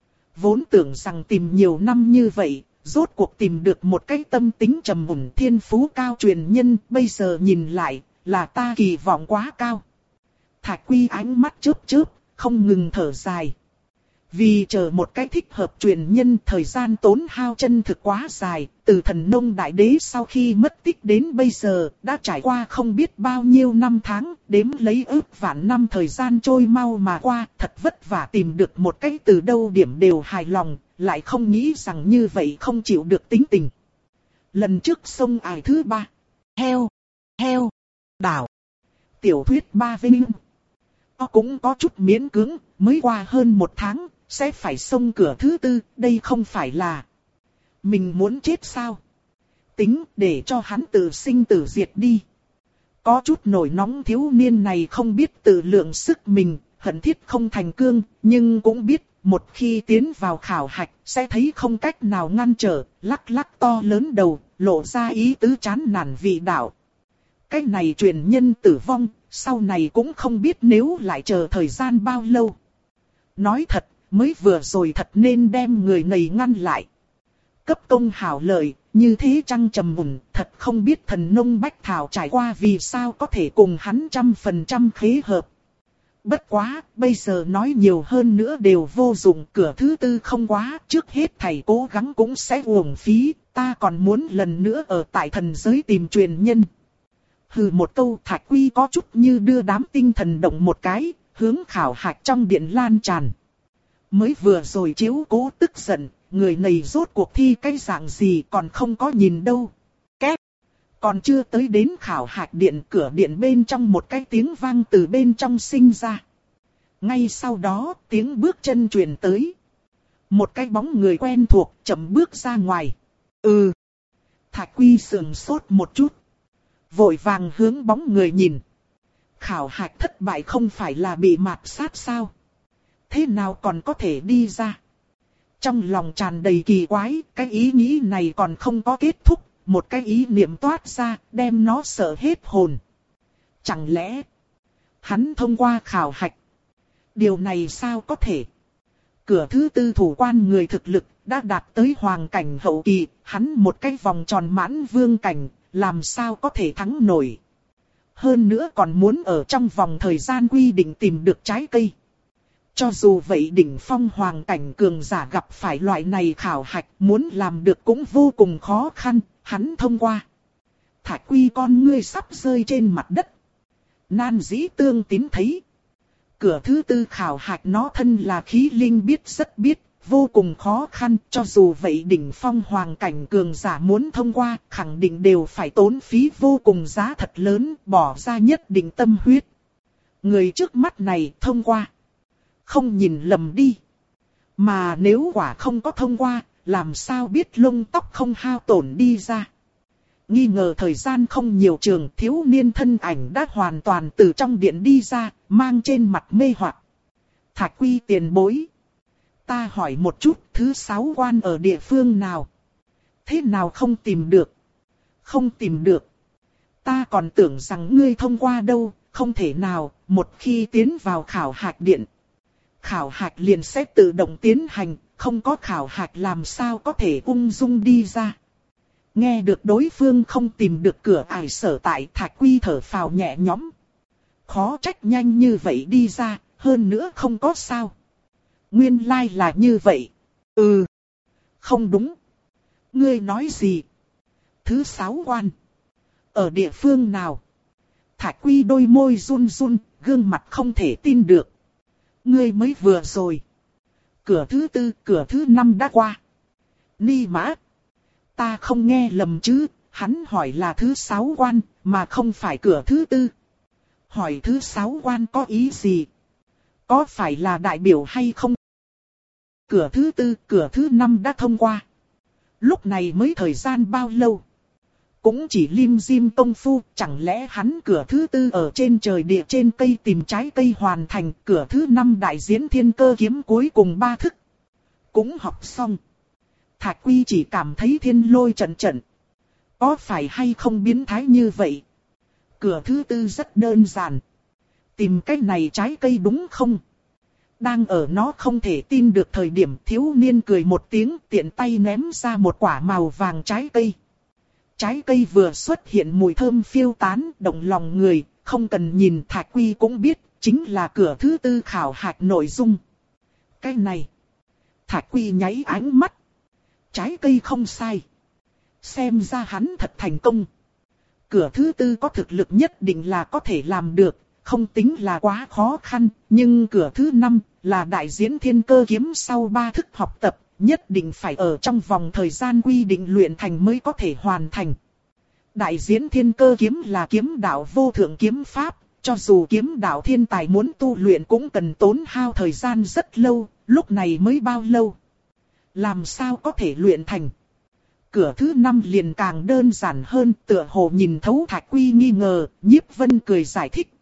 Vốn tưởng rằng tìm nhiều năm như vậy, rốt cuộc tìm được một cái tâm tính trầm ổn thiên phú cao truyền nhân. Bây giờ nhìn lại, là ta kỳ vọng quá cao. Thạch Quy ánh mắt chớp chớp, không ngừng thở dài. Vì chờ một cái thích hợp truyền nhân, thời gian tốn hao chân thực quá dài, từ thần nông đại đế sau khi mất tích đến bây giờ, đã trải qua không biết bao nhiêu năm tháng, đếm lấy ước vạn năm thời gian trôi mau mà qua, thật vất vả tìm được một cái từ đâu điểm đều hài lòng, lại không nghĩ rằng như vậy không chịu được tính tình. Lần trước sông ải thứ ba, heo, heo, đảo, tiểu thuyết ba vinh. Nó cũng có chút miễn cưỡng, mới qua hơn một tháng, sẽ phải xông cửa thứ tư, đây không phải là mình muốn chết sao? Tính để cho hắn tự sinh tử diệt đi. Có chút nổi nóng thiếu niên này không biết tự lượng sức mình, hận thiết không thành cương, nhưng cũng biết một khi tiến vào khảo hạch sẽ thấy không cách nào ngăn trở, lắc lắc to lớn đầu, lộ ra ý tứ chán nản vị đạo. Cái này truyền nhân tử vong, sau này cũng không biết nếu lại chờ thời gian bao lâu. Nói thật, mới vừa rồi thật nên đem người này ngăn lại. Cấp công hảo lợi, như thế trăng trầm mùn, thật không biết thần nông bách thảo trải qua vì sao có thể cùng hắn trăm phần trăm khế hợp. Bất quá, bây giờ nói nhiều hơn nữa đều vô dụng, cửa thứ tư không quá, trước hết thầy cố gắng cũng sẽ uổng phí, ta còn muốn lần nữa ở tại thần giới tìm truyền nhân. Hừ một câu, Thạch Quy có chút như đưa đám tinh thần động một cái, hướng khảo hạch trong điện lan tràn. Mới vừa rồi chiếu cố tức giận, người này rốt cuộc thi cái dạng gì còn không có nhìn đâu. Két! Còn chưa tới đến khảo hạch điện, cửa điện bên trong một cái tiếng vang từ bên trong sinh ra. Ngay sau đó, tiếng bước chân truyền tới. Một cái bóng người quen thuộc chậm bước ra ngoài. Ừ! Thạch Quy sườn sốt một chút. Vội vàng hướng bóng người nhìn. Khảo hạch thất bại không phải là bị mạt sát sao? Thế nào còn có thể đi ra? Trong lòng tràn đầy kỳ quái, cái ý nghĩ này còn không có kết thúc, một cái ý niệm toát ra, đem nó sợ hết hồn. Chẳng lẽ hắn thông qua khảo hạch? Điều này sao có thể? Cửa thứ tư thủ quan người thực lực đã đạt tới hoàng cảnh hậu kỳ, hắn một cái vòng tròn mãn vương cảnh, làm sao có thể thắng nổi? Hơn nữa còn muốn ở trong vòng thời gian quy định tìm được trái cây. Cho dù vậy đỉnh phong hoàng cảnh cường giả gặp phải loại này khảo hạch, muốn làm được cũng vô cùng khó khăn, hắn thông qua. Thạch Quy con ngươi sắp rơi trên mặt đất. Nan dĩ tương tín thấy. Cửa thứ tư khảo hạch nó thân là khí linh biết rất biết, vô cùng khó khăn, cho dù vậy đỉnh phong hoàng cảnh cường giả muốn thông qua, khẳng định đều phải tốn phí vô cùng giá thật lớn, bỏ ra nhất định tâm huyết. Người trước mắt này thông qua. Không nhìn lầm đi. Mà nếu quả không có thông qua, làm sao biết lông tóc không hao tổn đi ra. Nghi ngờ thời gian không nhiều trường, thiếu niên thân ảnh đã hoàn toàn từ trong điện đi ra, mang trên mặt mê hoặc. Thạch Quy tiền bối. Ta hỏi một chút, thứ sáu quan ở địa phương nào? Thế nào không tìm được? Không tìm được. Ta còn tưởng rằng ngươi thông qua đâu, không thể nào, một khi tiến vào khảo hạch điện. Khảo hạch liền sẽ tự động tiến hành, không có khảo hạch làm sao có thể ung dung đi ra. Nghe được đối phương không tìm được cửa ải sở tại, Thạch Quy thở phào nhẹ nhõm. Khó trách nhanh như vậy đi ra, hơn nữa không có sao. Nguyên lai là như vậy. Ừ. Không đúng. Ngươi nói gì? Thứ sáu quan. Ở địa phương nào? Thạch Quy đôi môi run run, gương mặt không thể tin được. Ngươi mới vừa rồi. Cửa thứ tư, cửa thứ năm đã qua. Ni mã. Ta không nghe lầm chứ, hắn hỏi là thứ sáu quan, mà không phải cửa thứ tư. Hỏi thứ sáu quan có ý gì? Có phải là đại biểu hay không? Cửa thứ tư, cửa thứ năm đã thông qua. Lúc này mới thời gian bao lâu? Cũng chỉ lim dim công phu, chẳng lẽ hắn cửa thứ tư ở trên trời địa trên cây tìm trái cây hoàn thành, cửa thứ năm đại diễn thiên cơ kiếm cuối cùng ba thức. Cũng học xong. Thạch Quy chỉ cảm thấy thiên lôi trận trận. Có phải hay không biến thái như vậy? Cửa thứ tư rất đơn giản. Tìm cái này trái cây đúng không? Đang ở nó không thể tin được thời điểm, thiếu niên cười một tiếng, tiện tay ném ra một quả màu vàng trái cây. Trái cây vừa xuất hiện mùi thơm phiêu tán, động lòng người, không cần nhìn Thạch Quy cũng biết, chính là cửa thứ tư khảo hạch nội dung. Cái này, Thạch Quy nháy ánh mắt. Trái cây không sai. Xem ra hắn thật thành công. Cửa thứ tư có thực lực nhất định là có thể làm được, không tính là quá khó khăn, nhưng cửa thứ năm là đại diễn thiên cơ kiếm sau ba thức học tập, nhất định phải ở trong vòng thời gian quy định luyện thành mới có thể hoàn thành. Đại diễn thiên cơ kiếm là kiếm đạo vô thượng kiếm pháp, cho dù kiếm đạo thiên tài muốn tu luyện cũng cần tốn hao thời gian rất lâu, lúc này mới bao lâu? Làm sao có thể luyện thành? Cửa thứ năm liền càng đơn giản hơn, tựa hồ nhìn thấu Thạch Quy nghi ngờ, Nhiếp Vân cười giải thích.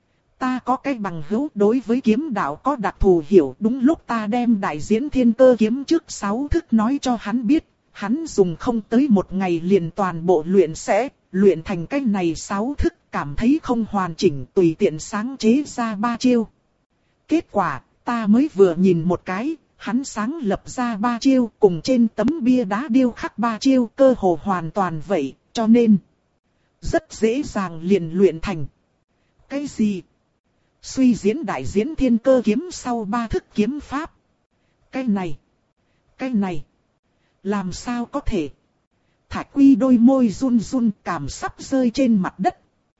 Ta có cái bằng hữu đối với kiếm đạo có đặc thù hiểu, đúng lúc ta đem đại diễn thiên cơ kiếm trước sáu thức nói cho hắn biết, hắn dùng không tới một ngày liền toàn bộ luyện sẽ, luyện thành cái này sáu thức, cảm thấy không hoàn chỉnh, tùy tiện sáng chế ra ba chiêu. Kết quả, ta mới vừa nhìn một cái, hắn sáng lập ra ba chiêu, cùng trên tấm bia đá điêu khắc ba chiêu, cơ hồ hoàn toàn vậy, cho nên rất dễ dàng liền luyện thành. Cái gì? Suy diễn đại diễn thiên cơ kiếm sau ba thức kiếm pháp. Cái này, cái này, làm sao có thể? Thạch Quy đôi môi run run, cảm sắp rơi trên mặt đất.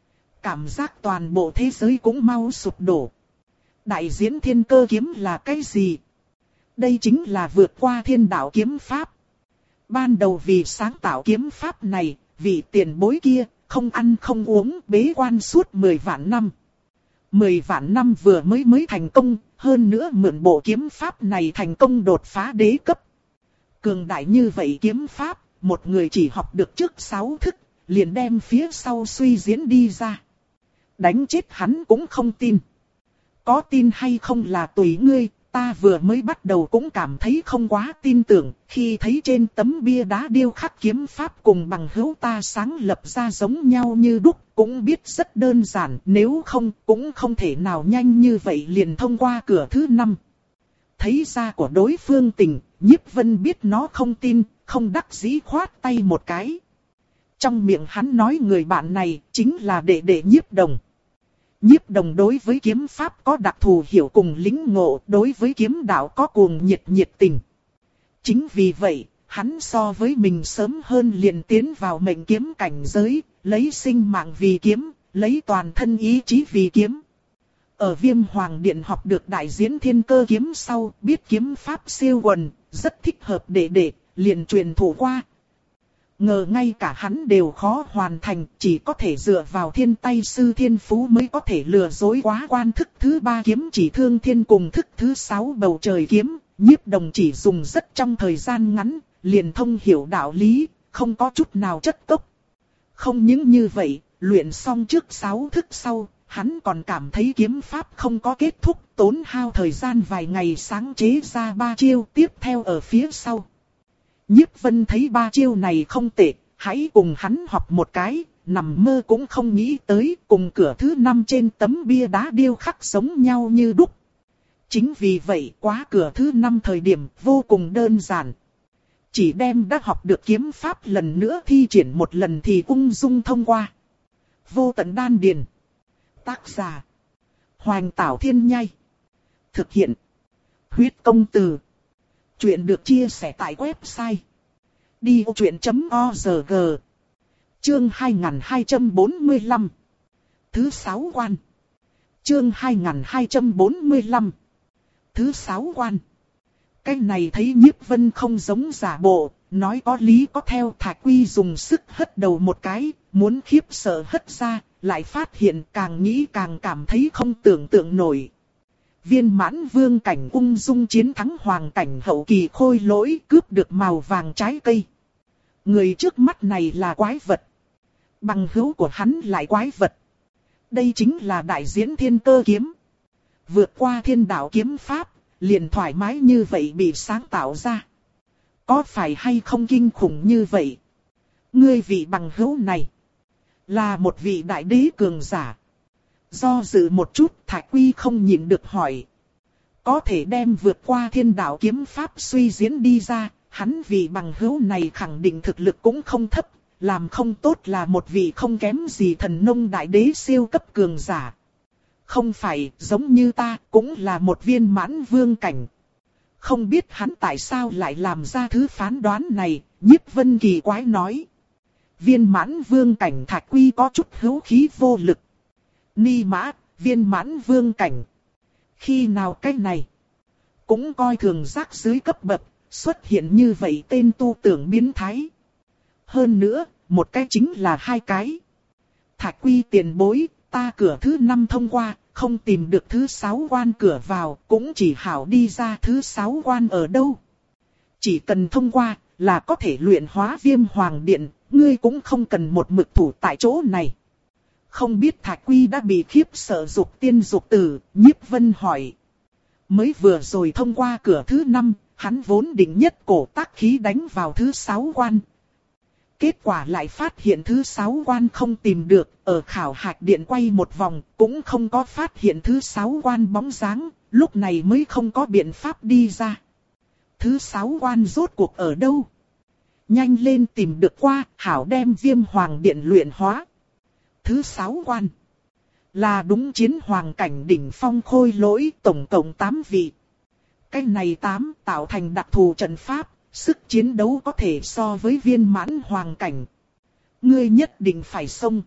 Cảm giác toàn bộ thế giới cũng mau sụp đổ. Đại diễn thiên cơ kiếm là cái gì? Đây chính là vượt qua thiên đạo kiếm pháp. Ban đầu vì sáng tạo kiếm pháp này, vị tiền bối kia, không ăn không uống, bế quan suốt mười vạn năm. Mười vạn năm vừa mới mới thành công, hơn nữa mượn bộ kiếm pháp này thành công đột phá đế cấp. Cường đại như vậy kiếm pháp, một người chỉ học được trước sáu thức, liền đem phía sau suy diễn đi ra. Đánh chết hắn cũng không tin. Có tin hay không là tùy ngươi, ta vừa mới bắt đầu cũng cảm thấy không quá tin tưởng, khi thấy trên tấm bia đá điêu khắc kiếm pháp cùng bằng hữu ta sáng lập ra giống nhau như đúc, cũng biết rất đơn giản, nếu không cũng không thể nào nhanh như vậy liền thông qua cửa thứ năm. Thấy ra của đối phương tình, Nhiếp Vân biết nó không tin, không đắc dĩ khoát tay một cái. Trong miệng hắn nói người bạn này chính là đệ đệ Nhiếp Đồng. Nhiếp Đồng đối với kiếm pháp có đặc thù hiểu cùng lĩnh ngộ, đối với kiếm đạo có cuồng nhiệt nhiệt tình. Chính vì vậy, hắn so với mình sớm hơn liền tiến vào mệnh kiếm cảnh giới, lấy sinh mạng vì kiếm, lấy toàn thân ý chí vì kiếm. Ở Viêm Hoàng Điện học được đại diễn thiên cơ kiếm sau, biết kiếm pháp siêu quần, rất thích hợp đệ đệ, liền truyền thụ qua. Ngờ ngay cả hắn đều khó hoàn thành, chỉ có thể dựa vào thiên tay sư thiên phú mới có thể lừa dối quá quan. Thức thứ ba kiếm chỉ thương thiên cùng thức thứ sáu bầu trời kiếm, Nhiếp Đồng chỉ dùng rất trong thời gian ngắn, liền thông hiểu đạo lý, không có chút nào chất cốc. Không những như vậy, luyện xong trước sáu thức sau, hắn còn cảm thấy kiếm pháp không có kết thúc, tốn hao thời gian vài ngày sáng chế ra ba chiêu tiếp theo ở phía sau. Nhiếp Vân thấy ba chiêu này không tệ, hãy cùng hắn học một cái, nằm mơ cũng không nghĩ tới, cùng cửa thứ năm trên tấm bia đá điêu khắc giống nhau như đúc. Chính vì vậy, quá cửa thứ năm thời điểm vô cùng đơn giản. Chỉ đem đã học được kiếm pháp lần nữa thi triển một lần thì ung dung thông qua. Vô tận đan điền. Tác giả: Hoành Tảo Thiên Nhai. Thực hiện: Huyết Công Từ. Chuyện được chia sẻ tại website đi ô chuyện chấm org. Chương hai nghìn hai trăm bốn mươi lăm. Thứ sáu quan. Chương hai nghìn hai trăm bốn mươi lăm. Thứ sáu quan. Cái này thấy Nhiếp Vân không giống giả bộ, nói có lý có theo. Thạch Quy dùng sức hất đầu một cái, muốn khiếp sợ hất ra, lại phát hiện càng nghĩ càng cảm thấy không tưởng tượng nổi. Viên mãn vương cảnh ung dung chiến thắng hoàng cảnh hậu kỳ khôi lỗi, cướp được màu vàng trái cây. Người trước mắt này là quái vật. Bằng hữu của hắn lại quái vật. Đây chính là đại diễn thiên cơ kiếm. Vượt qua thiên đạo kiếm pháp, liền thoải mái như vậy bị sáng tạo ra. Có phải hay không kinh khủng như vậy? Ngươi vị bằng hữu này là một vị đại đế cường giả. Do dự một chút, Thạch Quy không nhịn được hỏi. Có thể đem vượt qua thiên đạo kiếm pháp suy diễn đi ra, hắn vị bằng hữu này khẳng định thực lực cũng không thấp, làm không tốt là một vị không kém gì thần nông đại đế siêu cấp cường giả. Không phải, giống như ta, cũng là một viên mãn vương cảnh. Không biết hắn tại sao lại làm ra thứ phán đoán này, Nhiếp Vân kỳ quái nói. Viên mãn vương cảnh Thạch Quy có chút hữu khí vô lực. Ni mã, viên mãn vương cảnh. Khi nào cái này cũng coi thường rác dưới cấp bậc, xuất hiện như vậy tên tu tưởng biến thái. Hơn nữa, một cái chính là hai cái. Thạch Quy tiền bối, ta cửa thứ năm thông qua, không tìm được thứ sáu quan cửa vào, cũng chỉ hảo đi ra thứ sáu quan ở đâu. Chỉ cần thông qua, là có thể luyện hóa Viêm Hoàng Điện, ngươi cũng không cần một mực thủ tại chỗ này. Không biết Thạch Quy đã bị khiếp sợ dục tiên dục tử, Nhiếp Vân hỏi. Mới vừa rồi thông qua cửa thứ năm, hắn vốn định nhất cổ tác khí đánh vào thứ sáu quan. Kết quả lại phát hiện thứ sáu quan không tìm được, ở khảo hạch điện quay một vòng, cũng không có phát hiện thứ sáu quan bóng dáng, lúc này mới không có biện pháp đi ra. Thứ sáu quan rốt cuộc ở đâu? Nhanh lên tìm được qua, hảo đem Viêm Hoàng Điện luyện hóa. Thứ sáu quan là đúng chiến hoàng cảnh đỉnh phong khôi lỗi, tổng cộng tám vị. Cái này tám tạo thành đặc thù trận pháp, sức chiến đấu có thể so với viên mãn hoàng cảnh. Ngươi nhất định phải xông.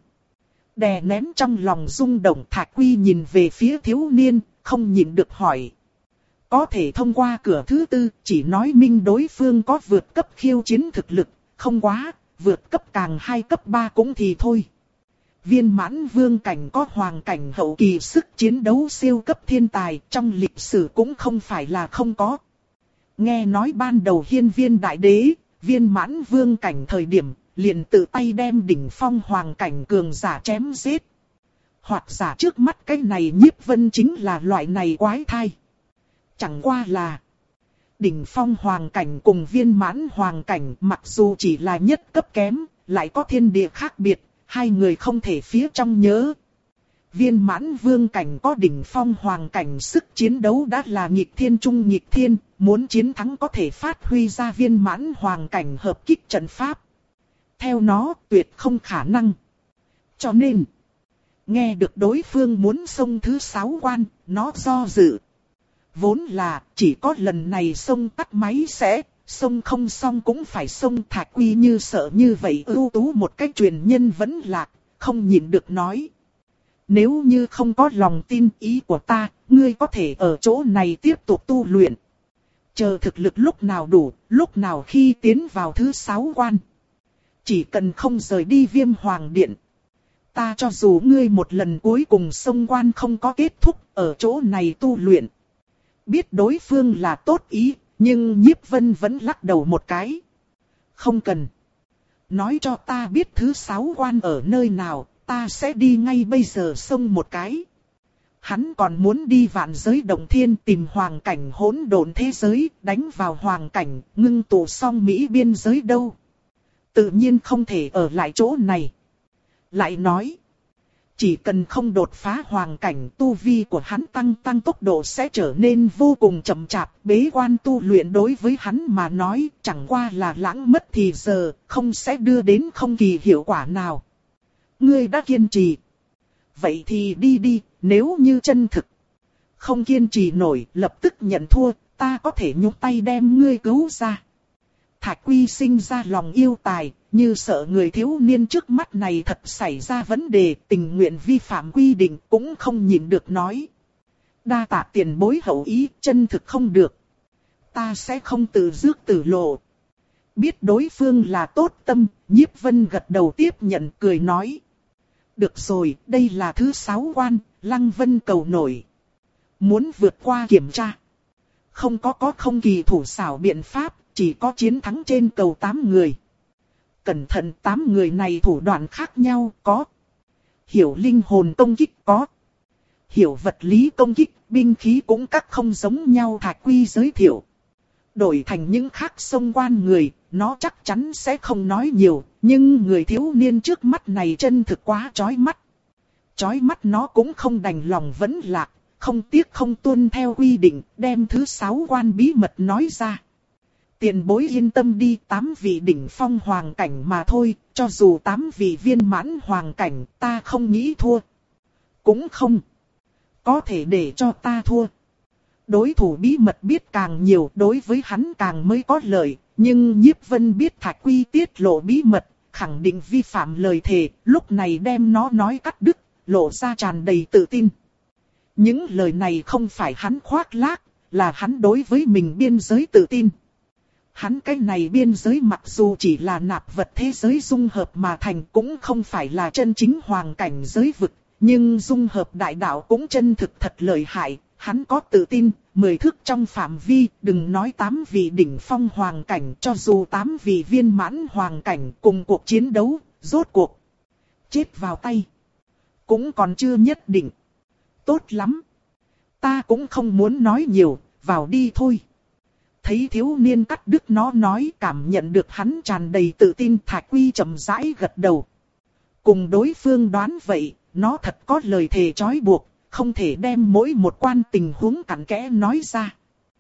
Đè nén trong lòng rung động, Thạch Quy nhìn về phía thiếu niên, không nhịn được hỏi. Có thể thông qua cửa thứ tư, chỉ nói minh đối phương có vượt cấp khiêu chiến thực lực, không quá, vượt cấp càng hai cấp ba cũng thì thôi. Viên mãn vương cảnh có hoàng cảnh hậu kỳ sức chiến đấu siêu cấp thiên tài, trong lịch sử cũng không phải là không có. Nghe nói ban đầu hiên viên đại đế, viên mãn vương cảnh thời điểm, liền tự tay đem đỉnh phong hoàng cảnh cường giả chém giết. Hoặc giả trước mắt cái này Nhiếp Vân chính là loại này quái thai. Chẳng qua là đỉnh phong hoàng cảnh cùng viên mãn hoàng cảnh mặc dù chỉ là nhất cấp kém, lại có thiên địa khác biệt, hai người không thể phía trong nhớ. Viên mãn vương cảnh có đỉnh phong hoàng cảnh sức chiến đấu đã là nghịch thiên trung nghịch thiên, muốn chiến thắng có thể phát huy ra viên mãn hoàng cảnh hợp kích trận pháp. Theo nó tuyệt không khả năng. Cho nên, nghe được đối phương muốn xông thứ sáu quan, nó do dự. Vốn là chỉ có lần này xông tắt máy sẽ, xông không xong cũng phải xông. Thạch Quy như sợ như vậy ưu tú một cách truyền nhân vẫn lạc, không nhịn được nói. Nếu như không có lòng tin ý của ta, ngươi có thể ở chỗ này tiếp tục tu luyện. Chờ thực lực lúc nào đủ, lúc nào khi tiến vào thứ sáu quan. Chỉ cần không rời đi Viêm Hoàng Điện. Ta cho dù ngươi một lần cuối cùng xông quan không có kết thúc, ở chỗ này tu luyện. Biết đối phương là tốt ý, nhưng Nhiếp Vân vẫn lắc đầu một cái. Không cần. Nói cho ta biết thứ sáu quan ở nơi nào, ta sẽ đi ngay bây giờ xông một cái. Hắn còn muốn đi vạn giới động thiên tìm hoàng cảnh hỗn độn thế giới, đánh vào hoàng cảnh, ngưng tụ xong Mỹ biên giới đâu. Tự nhiên không thể ở lại chỗ này. Lại nói, chỉ cần không đột phá hoàng cảnh, tu vi của hắn tăng tăng tốc độ sẽ trở nên vô cùng chậm chạp. Bế quan tu luyện đối với hắn mà nói chẳng qua là lãng mất thì giờ, không sẽ đưa đến không kỳ hiệu quả nào. Ngươi đã kiên trì. Vậy thì đi đi, nếu như chân thực không kiên trì nổi, lập tức nhận thua, ta có thể nhúc tay đem ngươi cứu ra. Thạch Quy sinh ra lòng yêu tài, như sợ người thiếu niên trước mắt này thật xảy ra vấn đề, tình nguyện vi phạm quy định cũng không nhịn được nói. đa tạ tiền bối hậu ý, chân thực không được. Ta sẽ không tự rước tử lộ. Biết đối phương là tốt tâm, Nhiếp Vân gật đầu tiếp nhận cười nói. Được rồi, đây là thứ sáu quan, Lăng Vân cầu nổi. Muốn vượt qua kiểm tra. Không có có không kỳ thủ xảo biện pháp, chỉ có chiến thắng trên cầu tám người. Cẩn thận, tám người này thủ đoạn khác nhau, có. Hiểu linh hồn công kích có. Hiểu vật lý công kích, binh khí cũng các không giống nhau. Thạch Quy giới thiệu. Đổi thành những khác xông quan người, nó chắc chắn sẽ không nói nhiều, nhưng người thiếu niên trước mắt này chân thực quá chói mắt. Chói mắt nó cũng không đành lòng vẫn lạc, không tiếc không tuân theo quy định, đem thứ sáu quan bí mật nói ra. Tiền bối yên tâm đi, tám vị đỉnh phong hoàng cảnh mà thôi, cho dù tám vị viên mãn hoàng cảnh, ta không nghĩ thua. Cũng không có thể để cho ta thua. Đối thủ bí mật biết càng nhiều, đối với hắn càng mới có lợi, nhưng Nhiếp Vân biết Thạch Quy tiết lộ bí mật, khẳng định vi phạm lời thề, lúc này đem nó nói cắt đứt, lộ ra tràn đầy tự tin. Những lời này không phải hắn khoác lác, là hắn đối với mình biên giới tự tin. Hắn cái này biên giới mặc dù chỉ là nạp vật thế giới dung hợp mà thành, cũng không phải là chân chính hoàng cảnh giới vực, nhưng dung hợp đại đạo cũng chân thực thật lợi hại. Hắn có tự tin, mười thước trong phạm vi, đừng nói tám vị đỉnh phong hoàng cảnh, cho dù tám vị viên mãn hoàng cảnh cùng cuộc chiến đấu, rốt cuộc chết vào tay cũng còn chưa nhất định. Tốt lắm, ta cũng không muốn nói nhiều, vào đi thôi. Thấy thiếu niên cắt đứt nó nói, cảm nhận được hắn tràn đầy tự tin, Thạch Quy chậm rãi gật đầu. Cùng đối phương đoán vậy, nó thật có lời thề trói buộc, không thể đem mỗi một quan tình huống cặn kẽ nói ra.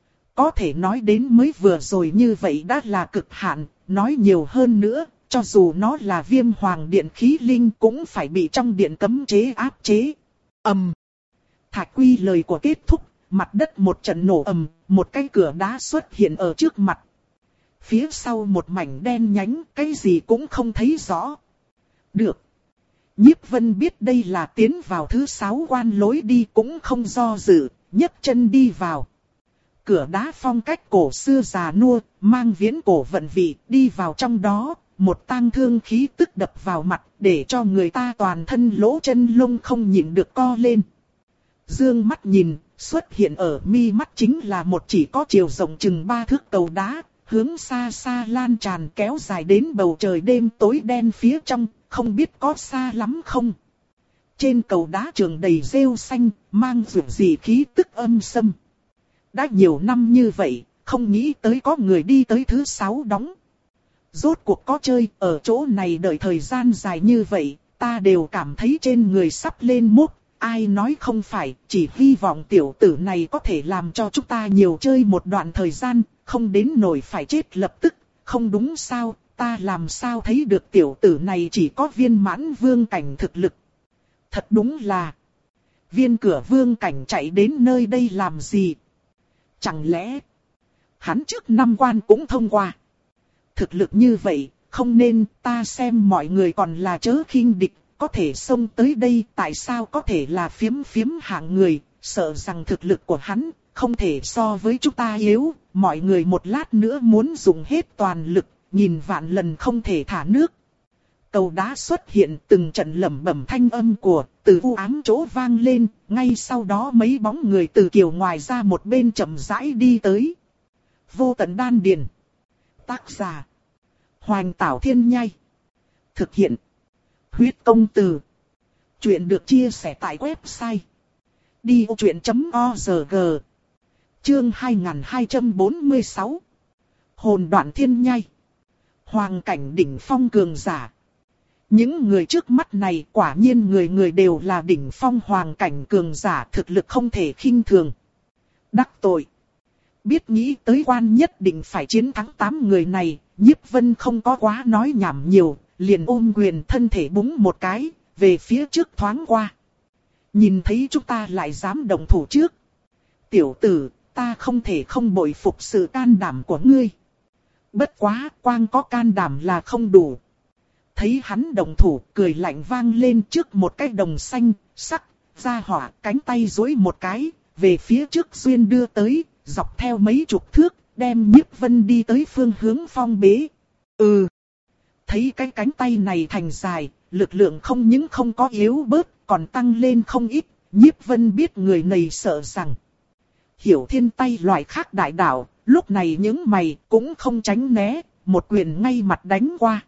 Có thể nói đến mới vừa rồi như vậy đã là cực hạn, nói nhiều hơn nữa, cho dù nó là Viêm Hoàng Điện khí linh cũng phải bị trong điện cấm chế áp chế. Ầm. Thạch Quy lời của kết thúc, mặt đất một trận nổ ầm, một cái cửa đá xuất hiện ở trước mặt. Phía sau một mảnh đen nhánh, cái gì cũng không thấy rõ. Được. Nhiếp Vân biết đây là tiến vào thứ sáu quan lối đi, cũng không do dự, nhấc chân đi vào. Cửa đá phong cách cổ xưa già nua, mang viễn cổ vận vị, đi vào trong đó, một tang thương khí tức đập vào mặt, để cho người ta toàn thân lỗ chân lông không nhịn được co lên. Dương mắt nhìn, xuất hiện ở mi mắt chính là một chỉ có chiều rộng chừng ba thước cầu đá, hướng xa xa lan tràn kéo dài đến bầu trời đêm tối đen phía trong. Không biết có xa lắm không? Trên cầu đá trường đầy rêu xanh, mang dịu dị khí tức âm sâm. Đã nhiều năm như vậy, không nghĩ tới có người đi tới thứ sáu đóng. Rốt cuộc có chơi, ở chỗ này đợi thời gian dài như vậy, ta đều cảm thấy trên người sắp lên mốt. Ai nói không phải, chỉ hy vọng tiểu tử này có thể làm cho chúng ta nhiều chơi một đoạn thời gian, không đến nổi phải chết lập tức, không đúng sao? Ta làm sao thấy được tiểu tử này chỉ có viên mãn vương cảnh thực lực. Thật đúng là. Viên cửa vương cảnh chạy đến nơi đây làm gì? Chẳng lẽ hắn trước năm quan cũng thông qua? Thực lực như vậy, không nên ta xem mọi người còn là chớ khinh địch, có thể xông tới đây, tại sao có thể là phiếm phiếm hạng người, sợ rằng thực lực của hắn không thể so với chúng ta yếu, mọi người một lát nữa muốn dùng hết toàn lực. Nhìn vạn lần không thể thả nước. Cầu đá xuất hiện, từng trận lẩm bẩm thanh âm của từ u ám chỗ vang lên, ngay sau đó mấy bóng người từ kiều ngoài ra một bên chậm rãi đi tới. Vô tận đan điền. Tác giả Hoành Tảo Thiên Nhai. Thực hiện Huyết Công Từ. Chuyện được chia sẻ tại website đi vô chuyện chấm org. Chương hai nghìn hai trăm bốn mươi sáu. Hồn Đoạn Thiên Nhai. Hoàng cảnh đỉnh phong cường giả. Những người trước mắt này quả nhiên người người đều là đỉnh phong hoàng cảnh cường giả, thực lực không thể khinh thường. Đắc tội. Biết nghĩ tới quan nhất định phải chiến thắng tám người này, Nhiếp Vân không có quá nói nhảm nhiều, liền ôm quyền thân thể búng một cái, về phía trước thoáng qua. Nhìn thấy chúng ta lại dám động thủ trước. Tiểu tử, ta không thể không bội phục sự can đảm của ngươi. Bất quá, quang có can đảm là không đủ. Thấy hắn động thủ, cười lạnh vang lên trước một cái đồng xanh, sắc, ra hỏa, cánh tay duỗi một cái, về phía trước xuyên đưa tới, dọc theo mấy chục thước, đem Nhiếp Vân đi tới phương hướng phong bế. Ừ. Thấy cái cánh tay này thành dài, lực lượng không những không có yếu bớt, còn tăng lên không ít, Nhiếp Vân biết người này sợ rằng Hiểu Thiên tay loại khác đại đạo, lúc này những mày cũng không tránh né, một quyền ngay mặt đánh qua.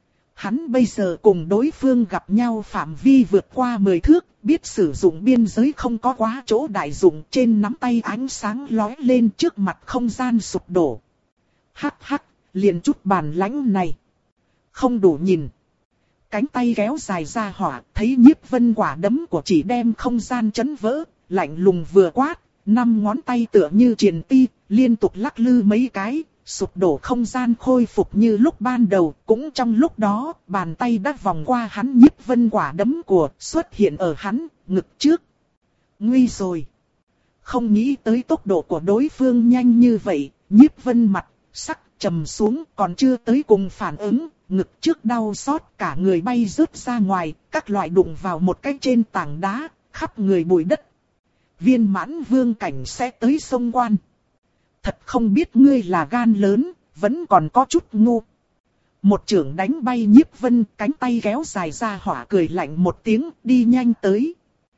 Hắn bây giờ cùng đối phương gặp nhau phạm vi vượt qua mười thước, biết sử dụng biên giới không có quá chỗ đại dụng, trên nắm tay ánh sáng lóe lên, trước mặt không gian sụp đổ. Hắc hắc, liền chút bản lãnh này. Không đủ nhìn. Cánh tay kéo dài ra hỏa, thấy Nhiếp Vân quả đấm của chỉ đem không gian chấn vỡ, lạnh lùng vừa quát, năm ngón tay tựa như triền ti, liên tục lắc lư mấy cái, sụp đổ không gian khôi phục như lúc ban đầu. Cũng trong lúc đó, bàn tay đã vòng qua hắn, Nhiếp Vân quả đấm của xuất hiện ở hắn, ngực trước. Nguy rồi. Không nghĩ tới tốc độ của đối phương nhanh như vậy, Nhiếp Vân mặt, sắc trầm xuống, còn chưa tới cùng phản ứng, ngực trước đau xót, cả người bay rớt ra ngoài, các loại đụng vào một cái trên tảng đá, khắp người bụi đất. Viên Mãn Vương cảnh sẽ tới sông quan. Thật không biết ngươi là gan lớn, vẫn còn có chút ngu. Một chưởng đánh bay Nhiếp Vân, cánh tay kéo dài ra hỏa cười lạnh một tiếng, đi nhanh tới.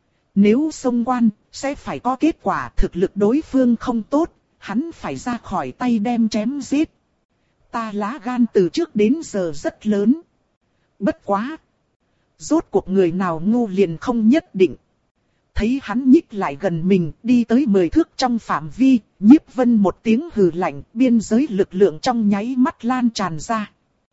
Nếu sông quan, sẽ phải có kết quả, thực lực đối phương không tốt, hắn phải ra khỏi tay đem chém giết. Ta lá gan từ trước đến giờ rất lớn. Bất quá. Rốt cuộc người nào ngu liền không nhất định. Thấy hắn nhích lại gần mình, đi tới mười thước trong phạm vi, Nhiếp Vân một tiếng hừ lạnh, biên giới lực lượng trong nháy mắt lan tràn ra.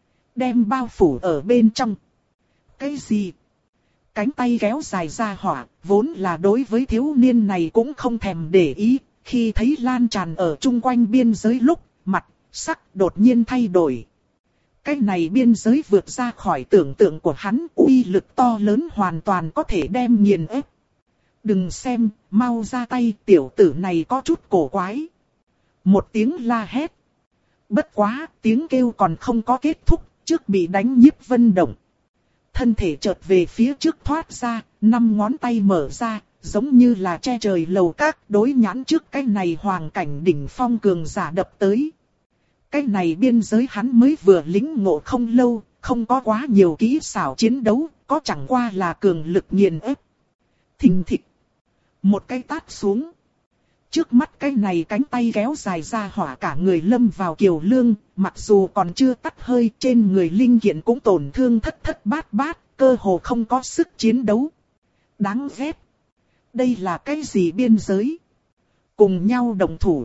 Đem bao phủ ở bên trong. Cái gì? Cánh tay kéo dài ra hỏa, vốn là đối với thiếu niên này cũng không thèm để ý, khi thấy lan tràn ở chung quanh biên giới lúc, mặt, sắc đột nhiên thay đổi. Cái này biên giới vượt ra khỏi tưởng tượng của hắn, uy lực to lớn hoàn toàn có thể đem nghiền ép. Đừng xem, mau ra tay, tiểu tử này có chút cổ quái. Một tiếng la hét. Bất quá, tiếng kêu còn không có kết thúc, trước bị đánh Nhiếp Vân động. Thân thể chợt về phía trước thoát ra, năm ngón tay mở ra, giống như là che trời lầu các, đối nhãn trước cái này hoàng cảnh đỉnh phong cường giả đập tới. Cái này biên giới hắn mới vừa lĩnh ngộ không lâu, không có quá nhiều kỹ xảo chiến đấu, có chẳng qua là cường lực nghiền ép. Thình thịch. Một cái tát xuống. Trước mắt cái này cánh tay kéo dài ra hỏa, cả người lâm vào kiều lương, mặc dù còn chưa tắt hơi, trên người linh kiện cũng tổn thương thất thất bát bát, cơ hồ không có sức chiến đấu. Đáng ghét. Đây là cái gì biên giới? Cùng nhau đồng thủ.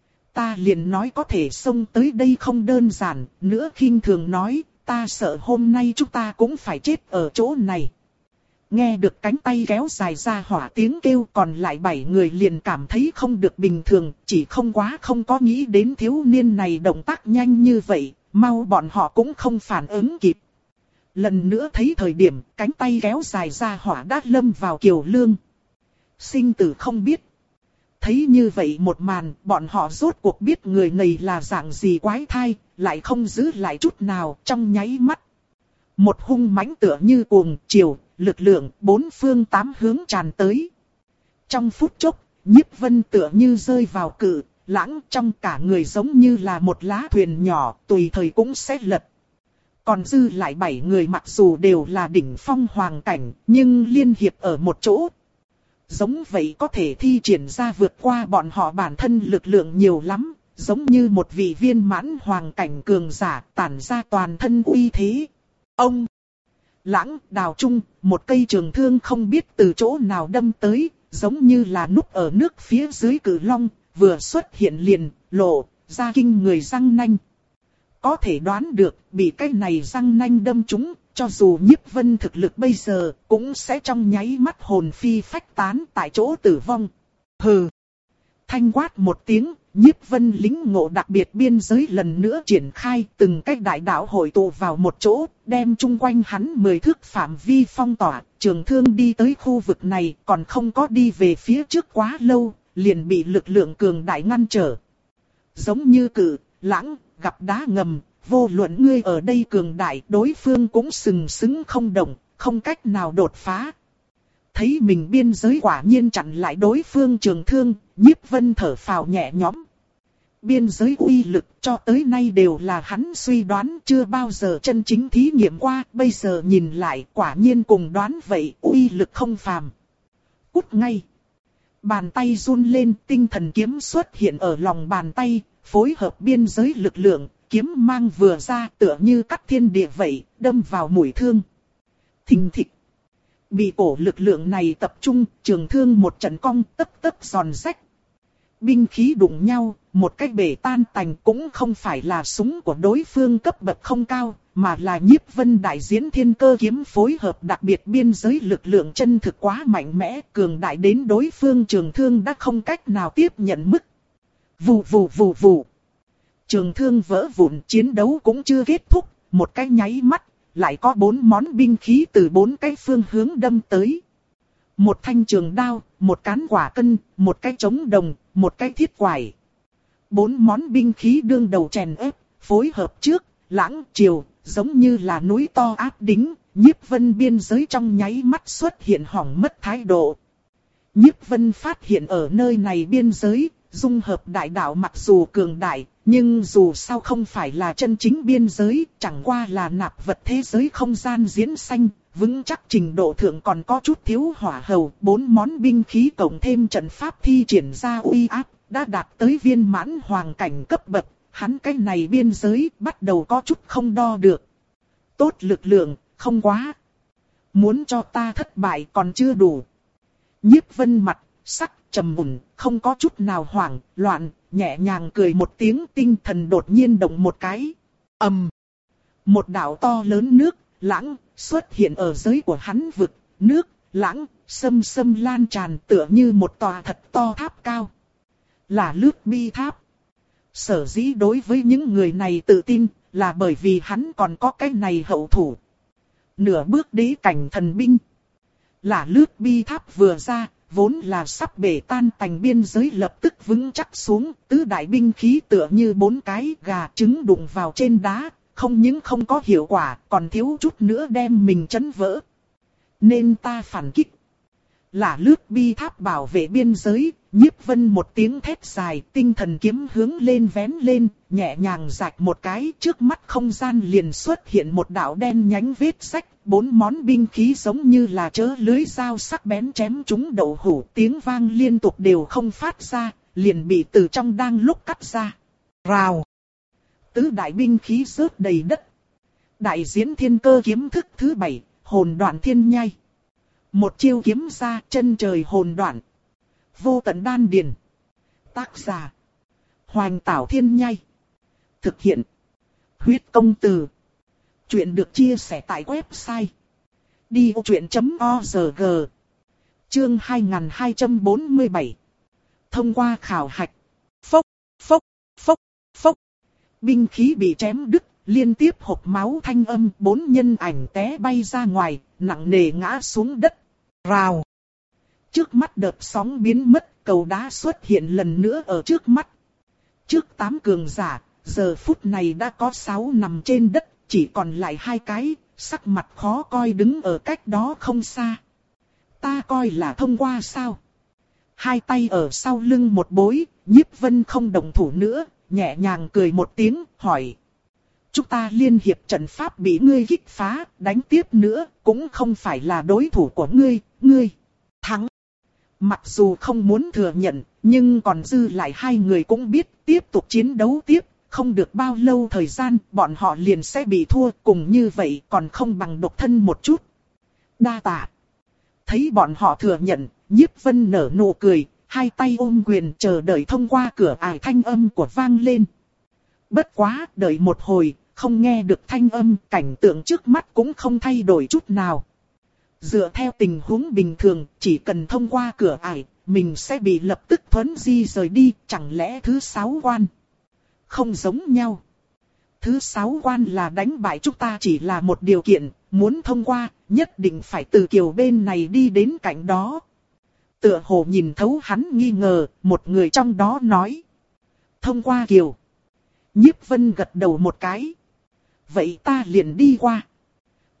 Ta liền nói có thể xông tới đây không đơn giản, nữa khinh thường nói, ta sợ hôm nay chúng ta cũng phải chết ở chỗ này. Nghe được cánh tay kéo dài ra hỏa tiếng kêu, còn lại bảy người liền cảm thấy không được bình thường, chỉ không quá không có nghĩ đến thiếu niên này động tác nhanh như vậy, mau bọn họ cũng không phản ứng kịp. Lần nữa thấy thời điểm, cánh tay kéo dài ra hỏa đã lâm vào kiều lương. Sinh tử không biết. Thấy như vậy một màn, bọn họ rốt cuộc biết người này là dạng gì quái thai, lại không giữ lại chút nào, trong nháy mắt. Một hung mãnh tựa như cuồng chiều, lực lượng bốn phương tám hướng tràn tới. Trong phút chốc, Nhiếp Vân tựa như rơi vào cự lãng, trong cả người giống như là một lá thuyền nhỏ, tùy thời cũng sẽ lật. Còn dư lại bảy người mặc dù đều là đỉnh phong hoàng cảnh, nhưng liên hiệp ở một chỗ. Giống vậy có thể thi triển ra vượt qua bọn họ bản thân lực lượng nhiều lắm, giống như một vị viên mãn hoàng cảnh cường giả tản ra toàn thân uy thế. Ông Lãng đào trung, một cây trường thương không biết từ chỗ nào đâm tới, giống như là núp ở nước phía dưới cử long, vừa xuất hiện liền, lộ, ra kinh người răng nanh. Có thể đoán được, bị cái này răng nanh đâm trúng, cho dù Nhiếp Vân thực lực bây giờ, cũng sẽ trong nháy mắt hồn phi phách tán tại chỗ tử vong. Hừ! Thanh quát một tiếng, Nhiếp Vân lĩnh ngộ đặc biệt biên giới lần nữa triển khai, từng cái đại đạo hội tụ vào một chỗ, đem chung quanh hắn mười thước phạm vi phong tỏa, trường thương đi tới khu vực này, còn không có đi về phía trước quá lâu, liền bị lực lượng cường đại ngăn trở. Giống như cự, lãng, gặp đá ngầm, vô luận ngươi ở đây cường đại, đối phương cũng sừng sững không động, không cách nào đột phá. thấy mình biên giới quả nhiên chặn lại đối phương trường thương, Nhiếp Vân thở phào nhẹ nhõm. Biên giới uy lực cho tới nay đều là hắn suy đoán, chưa bao giờ chân chính thí nghiệm qua, bây giờ nhìn lại quả nhiên cùng đoán vậy, uy lực không phàm. Cút ngay. Bàn tay run lên, tinh thần kiếm xuất hiện ở lòng bàn tay, phối hợp biên giới lực lượng, kiếm mang vừa ra tựa như cắt thiên địa vậy, đâm vào mũi thương. Thình thịch. Bị cổ lực lượng này tập trung, trường thương một trận cong tấp tấp giòn rách. Binh khí đụng nhau, một cách bể tan tành, cũng không phải là súng của đối phương cấp bậc không cao, mà là Nhiếp Vân đại diễn thiên cơ kiếm phối hợp đặc biệt biên giới lực lượng chân thực quá mạnh mẽ, cường đại đến đối phương trường thương đã không cách nào tiếp nhận mức. Vù vù vù vù. Trường thương vỡ vụn, chiến đấu cũng chưa kết thúc, một cái nháy mắt, lại có bốn món binh khí từ bốn cái phương hướng đâm tới. Một thanh trường đao, một cán quả cân, một cái trống đồng, một cái thiết quải. Bốn món binh khí đương đầu chèn ép, phối hợp trước, lãng, chiều, giống như là núi to áp đính, Nhiếp Vân biên giới trong nháy mắt xuất hiện hỏng mất thái độ. Nhiếp Vân phát hiện ở nơi này biên giới, dung hợp đại đạo mặc dù cường đại, nhưng dù sao không phải là chân chính biên giới, chẳng qua là nạp vật thế giới không gian diễn sanh, vững chắc trình độ thượng còn có chút thiếu hỏa hầu, bốn món binh khí cộng thêm trận pháp thi triển ra uy áp, đã đạt tới viên mãn hoàng cảnh cấp bậc, hắn cái này biên giới bắt đầu có chút không đo được. Tốt lực lượng, không quá. Muốn cho ta thất bại còn chưa đủ. Nhiếp Vân mặt, sắc, trầm mùn, không có chút nào hoảng, loạn, nhẹ nhàng cười một tiếng, tinh thần đột nhiên động một cái. ầm, um, một đạo to lớn nước, lãng, xuất hiện ở giới của hắn vực, nước, lãng, xâm xâm lan tràn tựa như một tòa thật to tháp cao. Là lướt bi tháp. Sở dĩ đối với những người này tự tin, là bởi vì hắn còn có cái này hậu thủ. Nửa bước đế cảnh thần binh. Là lướt bi tháp vừa ra, vốn là sắp bể tan tành biên giới lập tức vững chắc xuống, tứ đại binh khí tựa như bốn cái gà trứng đụng vào trên đá, không những không có hiệu quả, còn thiếu chút nữa đem mình chấn vỡ. Nên ta phản kích. Là lướt bi tháp bảo vệ biên giới, Nhiếp Vân một tiếng thét dài, tinh thần kiếm hướng lên vén lên, nhẹ nhàng rạch một cái, trước mắt không gian liền xuất hiện một đạo đen nhánh vết rách, bốn món binh khí giống như là chớ lưới dao sắc bén chém trúng đậu hũ, tiếng vang liên tục đều không phát ra, liền bị từ trong đang lúc cắt ra. Rào. Tứ đại binh khí rớt đầy đất. Đại diễn thiên cơ kiếm thức thứ bảy, hồn đoạn thiên nhai. Một chiêu kiếm ra, chân trời hồn đoạn. Vô tận đan điền. Tác giả: Hoành Tảo Thiên Nhai. Thực hiện: Huyết Công Từ. Chuyện được chia sẻ tại website đi ô chuyện chấm org. Chương hai nghìn hai trăm bốn mươi bảy. Thông qua khảo hạch. Phốc, phốc, phốc, phốc. Binh khí bị chém đứt, liên tiếp hộc máu thanh âm, bốn nhân ảnh té bay ra ngoài, nặng nề ngã xuống đất. Rào. Trước mắt đợt sóng biến mất, cầu đá xuất hiện lần nữa ở trước mắt. Trước tám cường giả, giờ phút này đã có sáu nằm trên đất, chỉ còn lại hai cái, sắc mặt khó coi đứng ở cách đó không xa. Ta coi là thông qua sao? Hai tay ở sau lưng một bối, Nhiếp Vân không động thủ nữa, nhẹ nhàng cười một tiếng, hỏi. Chúng ta liên hiệp trận pháp bị ngươi kích phá, đánh tiếp nữa, cũng không phải là đối thủ của ngươi, ngươi thắng. Mặc dù không muốn thừa nhận, nhưng còn dư lại hai người cũng biết tiếp tục chiến đấu tiếp, không được bao lâu thời gian, bọn họ liền sẽ bị thua, cùng như vậy còn không bằng độc thân một chút. Đa tạ. Thấy bọn họ thừa nhận, Nhiếp Vân nở nụ cười, hai tay ôm quyền chờ đợi thông qua cửa ải thanh âm của vang lên. Bất quá, đợi một hồi, không nghe được thanh âm, cảnh tượng trước mắt cũng không thay đổi chút nào. Dựa theo tình huống bình thường, chỉ cần thông qua cửa ải, mình sẽ bị lập tức thuấn di rời đi, chẳng lẽ thứ sáu quan? Không giống nhau. Thứ sáu quan là đánh bại chúng ta chỉ là một điều kiện, muốn thông qua, nhất định phải từ kiều bên này đi đến cạnh đó. Tựa hồ nhìn thấu hắn nghi ngờ, một người trong đó nói. Thông qua kiều. Nhiếp Vân gật đầu một cái. Vậy ta liền đi qua.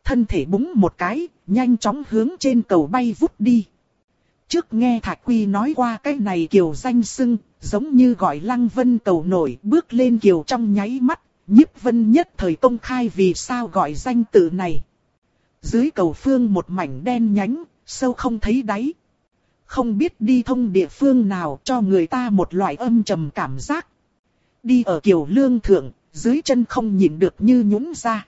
thân thể búng một cái, nhanh chóng hướng trên cầu bay vút đi. Trước nghe Thạch Quy nói qua cái này kiều danh xưng, giống như gọi Lăng Vân cầu nổi, bước lên kiều trong nháy mắt, Nhiếp Vân nhất thời công khai vì sao gọi danh tự này. Dưới cầu phương một mảnh đen nhánh, sâu không thấy đáy. Không biết đi thông địa phương nào cho người ta một loại âm trầm cảm giác. Đi ở kiều lương thượng, dưới chân không nhịn được như nhũn ra.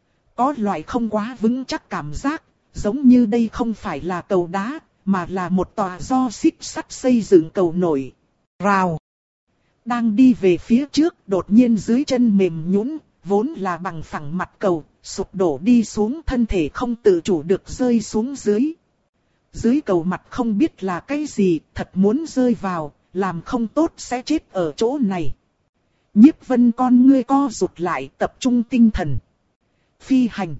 Có loại không quá vững chắc cảm giác, giống như đây không phải là cầu đá, mà là một tòa do xích sắt xây dựng cầu nổi. Rào! Đang đi về phía trước, đột nhiên dưới chân mềm nhũn, vốn là bằng phẳng mặt cầu, sụp đổ đi xuống, thân thể không tự chủ được rơi xuống dưới. Dưới cầu mặt không biết là cái gì, thật muốn rơi vào, làm không tốt sẽ chết ở chỗ này. Nhiếp Vân con ngươi co rụt lại, tập trung tinh thần. Phi hành.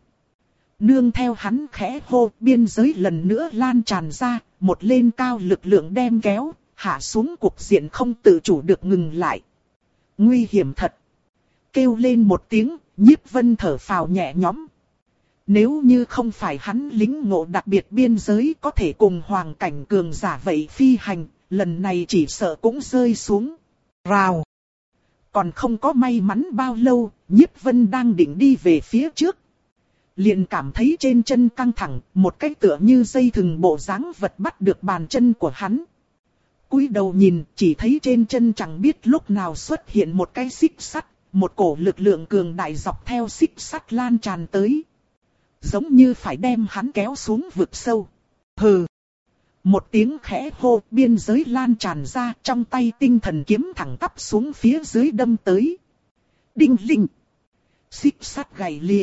Nương theo hắn khẽ hô, biên giới lần nữa lan tràn ra, một lên cao lực lượng đem kéo, hạ xuống cục diện không tự chủ được ngừng lại. Nguy hiểm thật. Kêu lên một tiếng, Nhiếp Vân thở phào nhẹ nhõm. Nếu như không phải hắn lính ngộ đặc biệt biên giới có thể cùng hoàng cảnh cường giả vậy phi hành, lần này chỉ sợ cũng rơi xuống. Rào. Còn không có may mắn bao lâu, Nhiếp Vân đang định đi về phía trước. Liền cảm thấy trên chân căng thẳng, một cái tựa như dây thừng bộ dáng vật bắt được bàn chân của hắn. Cúi đầu nhìn, chỉ thấy trên chân chẳng biết lúc nào xuất hiện một cái xích sắt, một cổ lực lượng cường đại dọc theo xích sắt lan tràn tới. Giống như phải đem hắn kéo xuống vực sâu. Hừ! Một tiếng khẽ hô, biên giới lan tràn ra, trong tay tinh thần kiếm thẳng tắp xuống phía dưới đâm tới. Đinh linh! Xích sắt gãy lìa.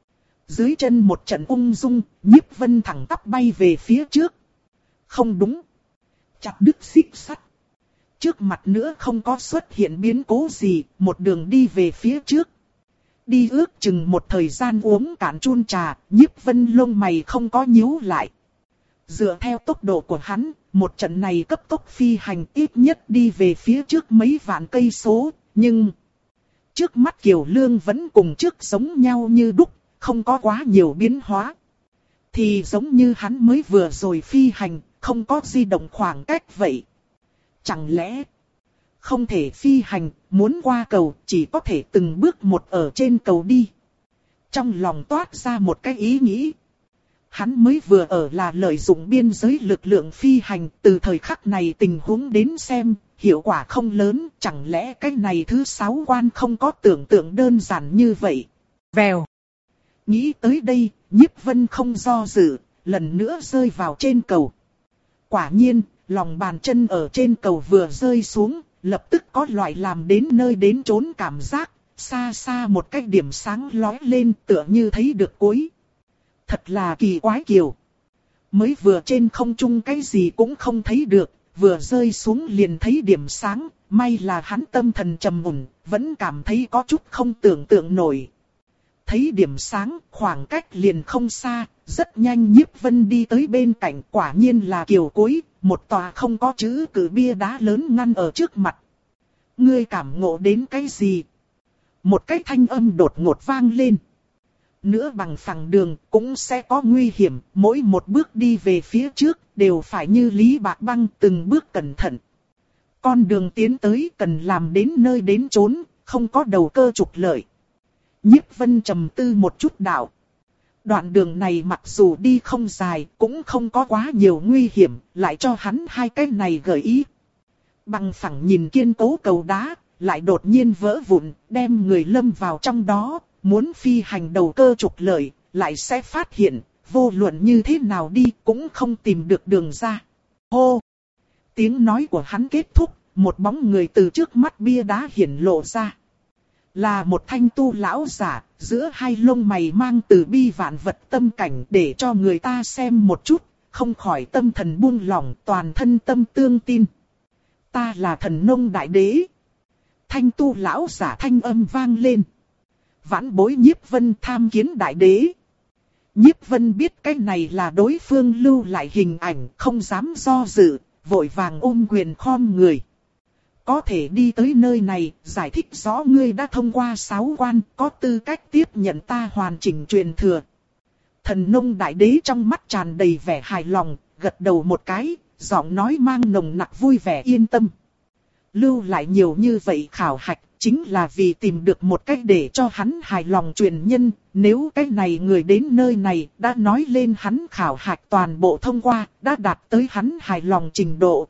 Dưới chân một trận ung dung, Nhiếp Vân thẳng tắp bay về phía trước. Không đúng. Chặt đứt xích sắt. Trước mặt nữa không có xuất hiện biến cố gì, một đường đi về phía trước. Đi ước chừng một thời gian uống cạn chun trà, Nhiếp Vân lông mày không có nhíu lại. Dựa theo tốc độ của hắn, một trận này cấp tốc phi hành ít nhất đi về phía trước mấy vạn cây số, nhưng... Trước mắt Kiều Lương vẫn cùng trước giống nhau như đúc, không có quá nhiều biến hóa. Thì giống như hắn mới vừa rồi phi hành, không có di động khoảng cách vậy. Chẳng lẽ không thể phi hành, muốn qua cầu chỉ có thể từng bước một ở trên cầu đi. Trong lòng toát ra một cái ý nghĩ. Hắn mới vừa ở là lợi dụng biên giới lực lượng phi hành, từ thời khắc này tình huống đến xem, hiệu quả không lớn, chẳng lẽ cái này thứ sáu quan không có tưởng tượng đơn giản như vậy. Vèo. Nghĩ tới đây, Nhiếp Vân không do dự, lần nữa rơi vào trên cầu. Quả nhiên, lòng bàn chân ở trên cầu vừa rơi xuống, lập tức có loại làm đến nơi đến chốn cảm giác, xa xa một cái điểm sáng lóe lên tựa như thấy được cuối. Thật là kỳ quái kiều. Mới vừa trên không trung cái gì cũng không thấy được, vừa rơi xuống liền thấy điểm sáng, may là hắn tâm thần trầm mùn, vẫn cảm thấy có chút không tưởng tượng nổi. Thấy điểm sáng, khoảng cách liền không xa, rất nhanh Nhiếp Vân đi tới bên cạnh, quả nhiên là kiều cuối, một tòa không có chữ cự bia đá lớn ngăn ở trước mặt. Ngươi cảm ngộ đến cái gì? Một cái thanh âm đột ngột vang lên. Nữa bằng phẳng đường cũng sẽ có nguy hiểm, mỗi một bước đi về phía trước đều phải như Lý Bạc Băng từng bước cẩn thận. Con đường tiến tới cần làm đến nơi đến chốn, không có đầu cơ trục lợi. Nhiếp Vân trầm tư một chút đạo. Đoạn đường này mặc dù đi không dài, cũng không có quá nhiều nguy hiểm, lại cho hắn hai cái này gợi ý. Bằng phẳng nhìn kiên cố cầu đá, lại đột nhiên vỡ vụn, đem người lâm vào trong đó, muốn phi hành đầu cơ trục lợi, lại sẽ phát hiện, vô luận như thế nào đi cũng không tìm được đường ra. Hô! Tiếng nói của hắn kết thúc, một bóng người từ trước mắt bia đá hiển lộ ra. Là một thanh tu lão giả, giữa hai lông mày mang từ bi vạn vật tâm cảnh để cho người ta xem một chút, không khỏi tâm thần buông lỏng, toàn thân tâm tương tin. Ta là Thần Nông Đại Đế. Thanh tu lão giả thanh âm vang lên. Vãn bối Nhiếp Vân tham kiến Đại Đế. Nhiếp Vân biết cái này là đối phương lưu lại hình ảnh, không dám do dự, vội vàng ôm quyền khom người. Có thể đi tới nơi này, giải thích rõ ngươi đã thông qua sáu quan, có tư cách tiếp nhận ta hoàn chỉnh truyền thừa. Thần nông đại đế trong mắt tràn đầy vẻ hài lòng, gật đầu một cái, giọng nói mang nồng nặc vui vẻ yên tâm. Lưu lại nhiều như vậy khảo hạch, chính là vì tìm được một cách để cho hắn hài lòng truyền nhân. Nếu cái này người đến nơi này đã nói lên hắn khảo hạch toàn bộ thông qua, đã đạt tới hắn hài lòng trình độ.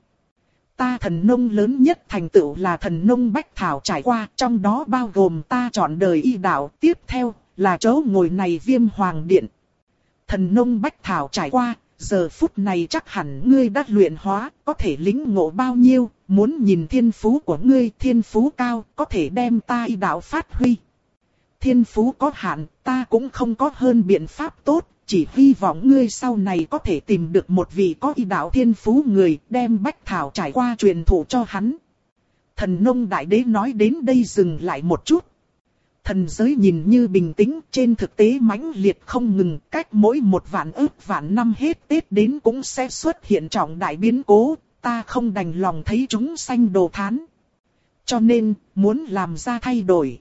Ta thần nông lớn nhất thành tựu là thần nông bách thảo trải qua, trong đó bao gồm ta chọn đời y đạo, tiếp theo là chỗ ngồi này Viêm Hoàng Điện. Thần nông bách thảo trải qua, giờ phút này chắc hẳn ngươi đã luyện hóa, có thể lĩnh ngộ bao nhiêu, muốn nhìn thiên phú của ngươi, thiên phú cao, có thể đem ta y đạo phát huy. Thiên phú có hạn, ta cũng không có hơn biện pháp tốt, chỉ hy vọng ngươi sau này có thể tìm được một vị có y đạo thiên phú người, đem bách thảo trải qua truyền thụ cho hắn. Thần nông đại đế nói đến đây dừng lại một chút. Thần giới nhìn như bình tĩnh, trên thực tế mãnh liệt không ngừng, cách mỗi một vạn ức vạn năm hết Tết đến cũng sẽ xuất hiện trọng đại biến cố, ta không đành lòng thấy chúng sanh đồ thán. Cho nên, muốn làm ra thay đổi.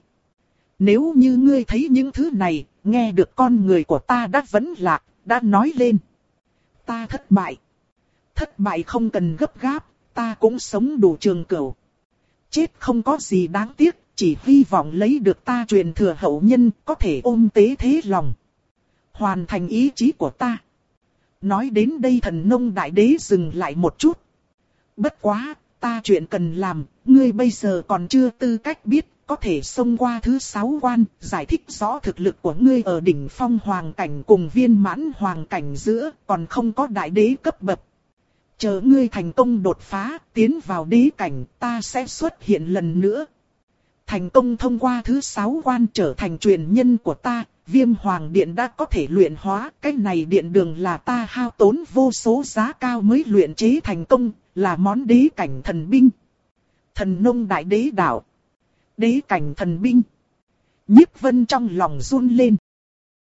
Nếu như ngươi thấy những thứ này, nghe được con người của ta đã vấn lạc, đã nói lên. Ta thất bại. Thất bại không cần gấp gáp, ta cũng sống đủ trường cửu. Chết không có gì đáng tiếc. Chỉ hy vọng lấy được ta truyền thừa hậu nhân có thể ôm tế thế lòng. Hoàn thành ý chí của ta. Nói đến đây thần nông đại đế dừng lại một chút. Bất quá, ta chuyện cần làm, ngươi bây giờ còn chưa tư cách biết, có thể xông qua thứ sáu quan, giải thích rõ thực lực của ngươi ở đỉnh phong hoàng cảnh cùng viên mãn hoàng cảnh giữa, còn không có đại đế cấp bậc. Chờ ngươi thành công đột phá, tiến vào đế cảnh, ta sẽ xuất hiện lần nữa. Thành công thông qua thứ sáu quan trở thành truyền nhân của ta, Viêm Hoàng Điện đã có thể luyện hóa. Cái này điện đường là ta hao tốn vô số giá cao mới luyện chế thành công, là món đế cảnh thần binh. Thần nông đại đế đạo. Đế cảnh thần binh. Nhiếp Vân trong lòng run lên.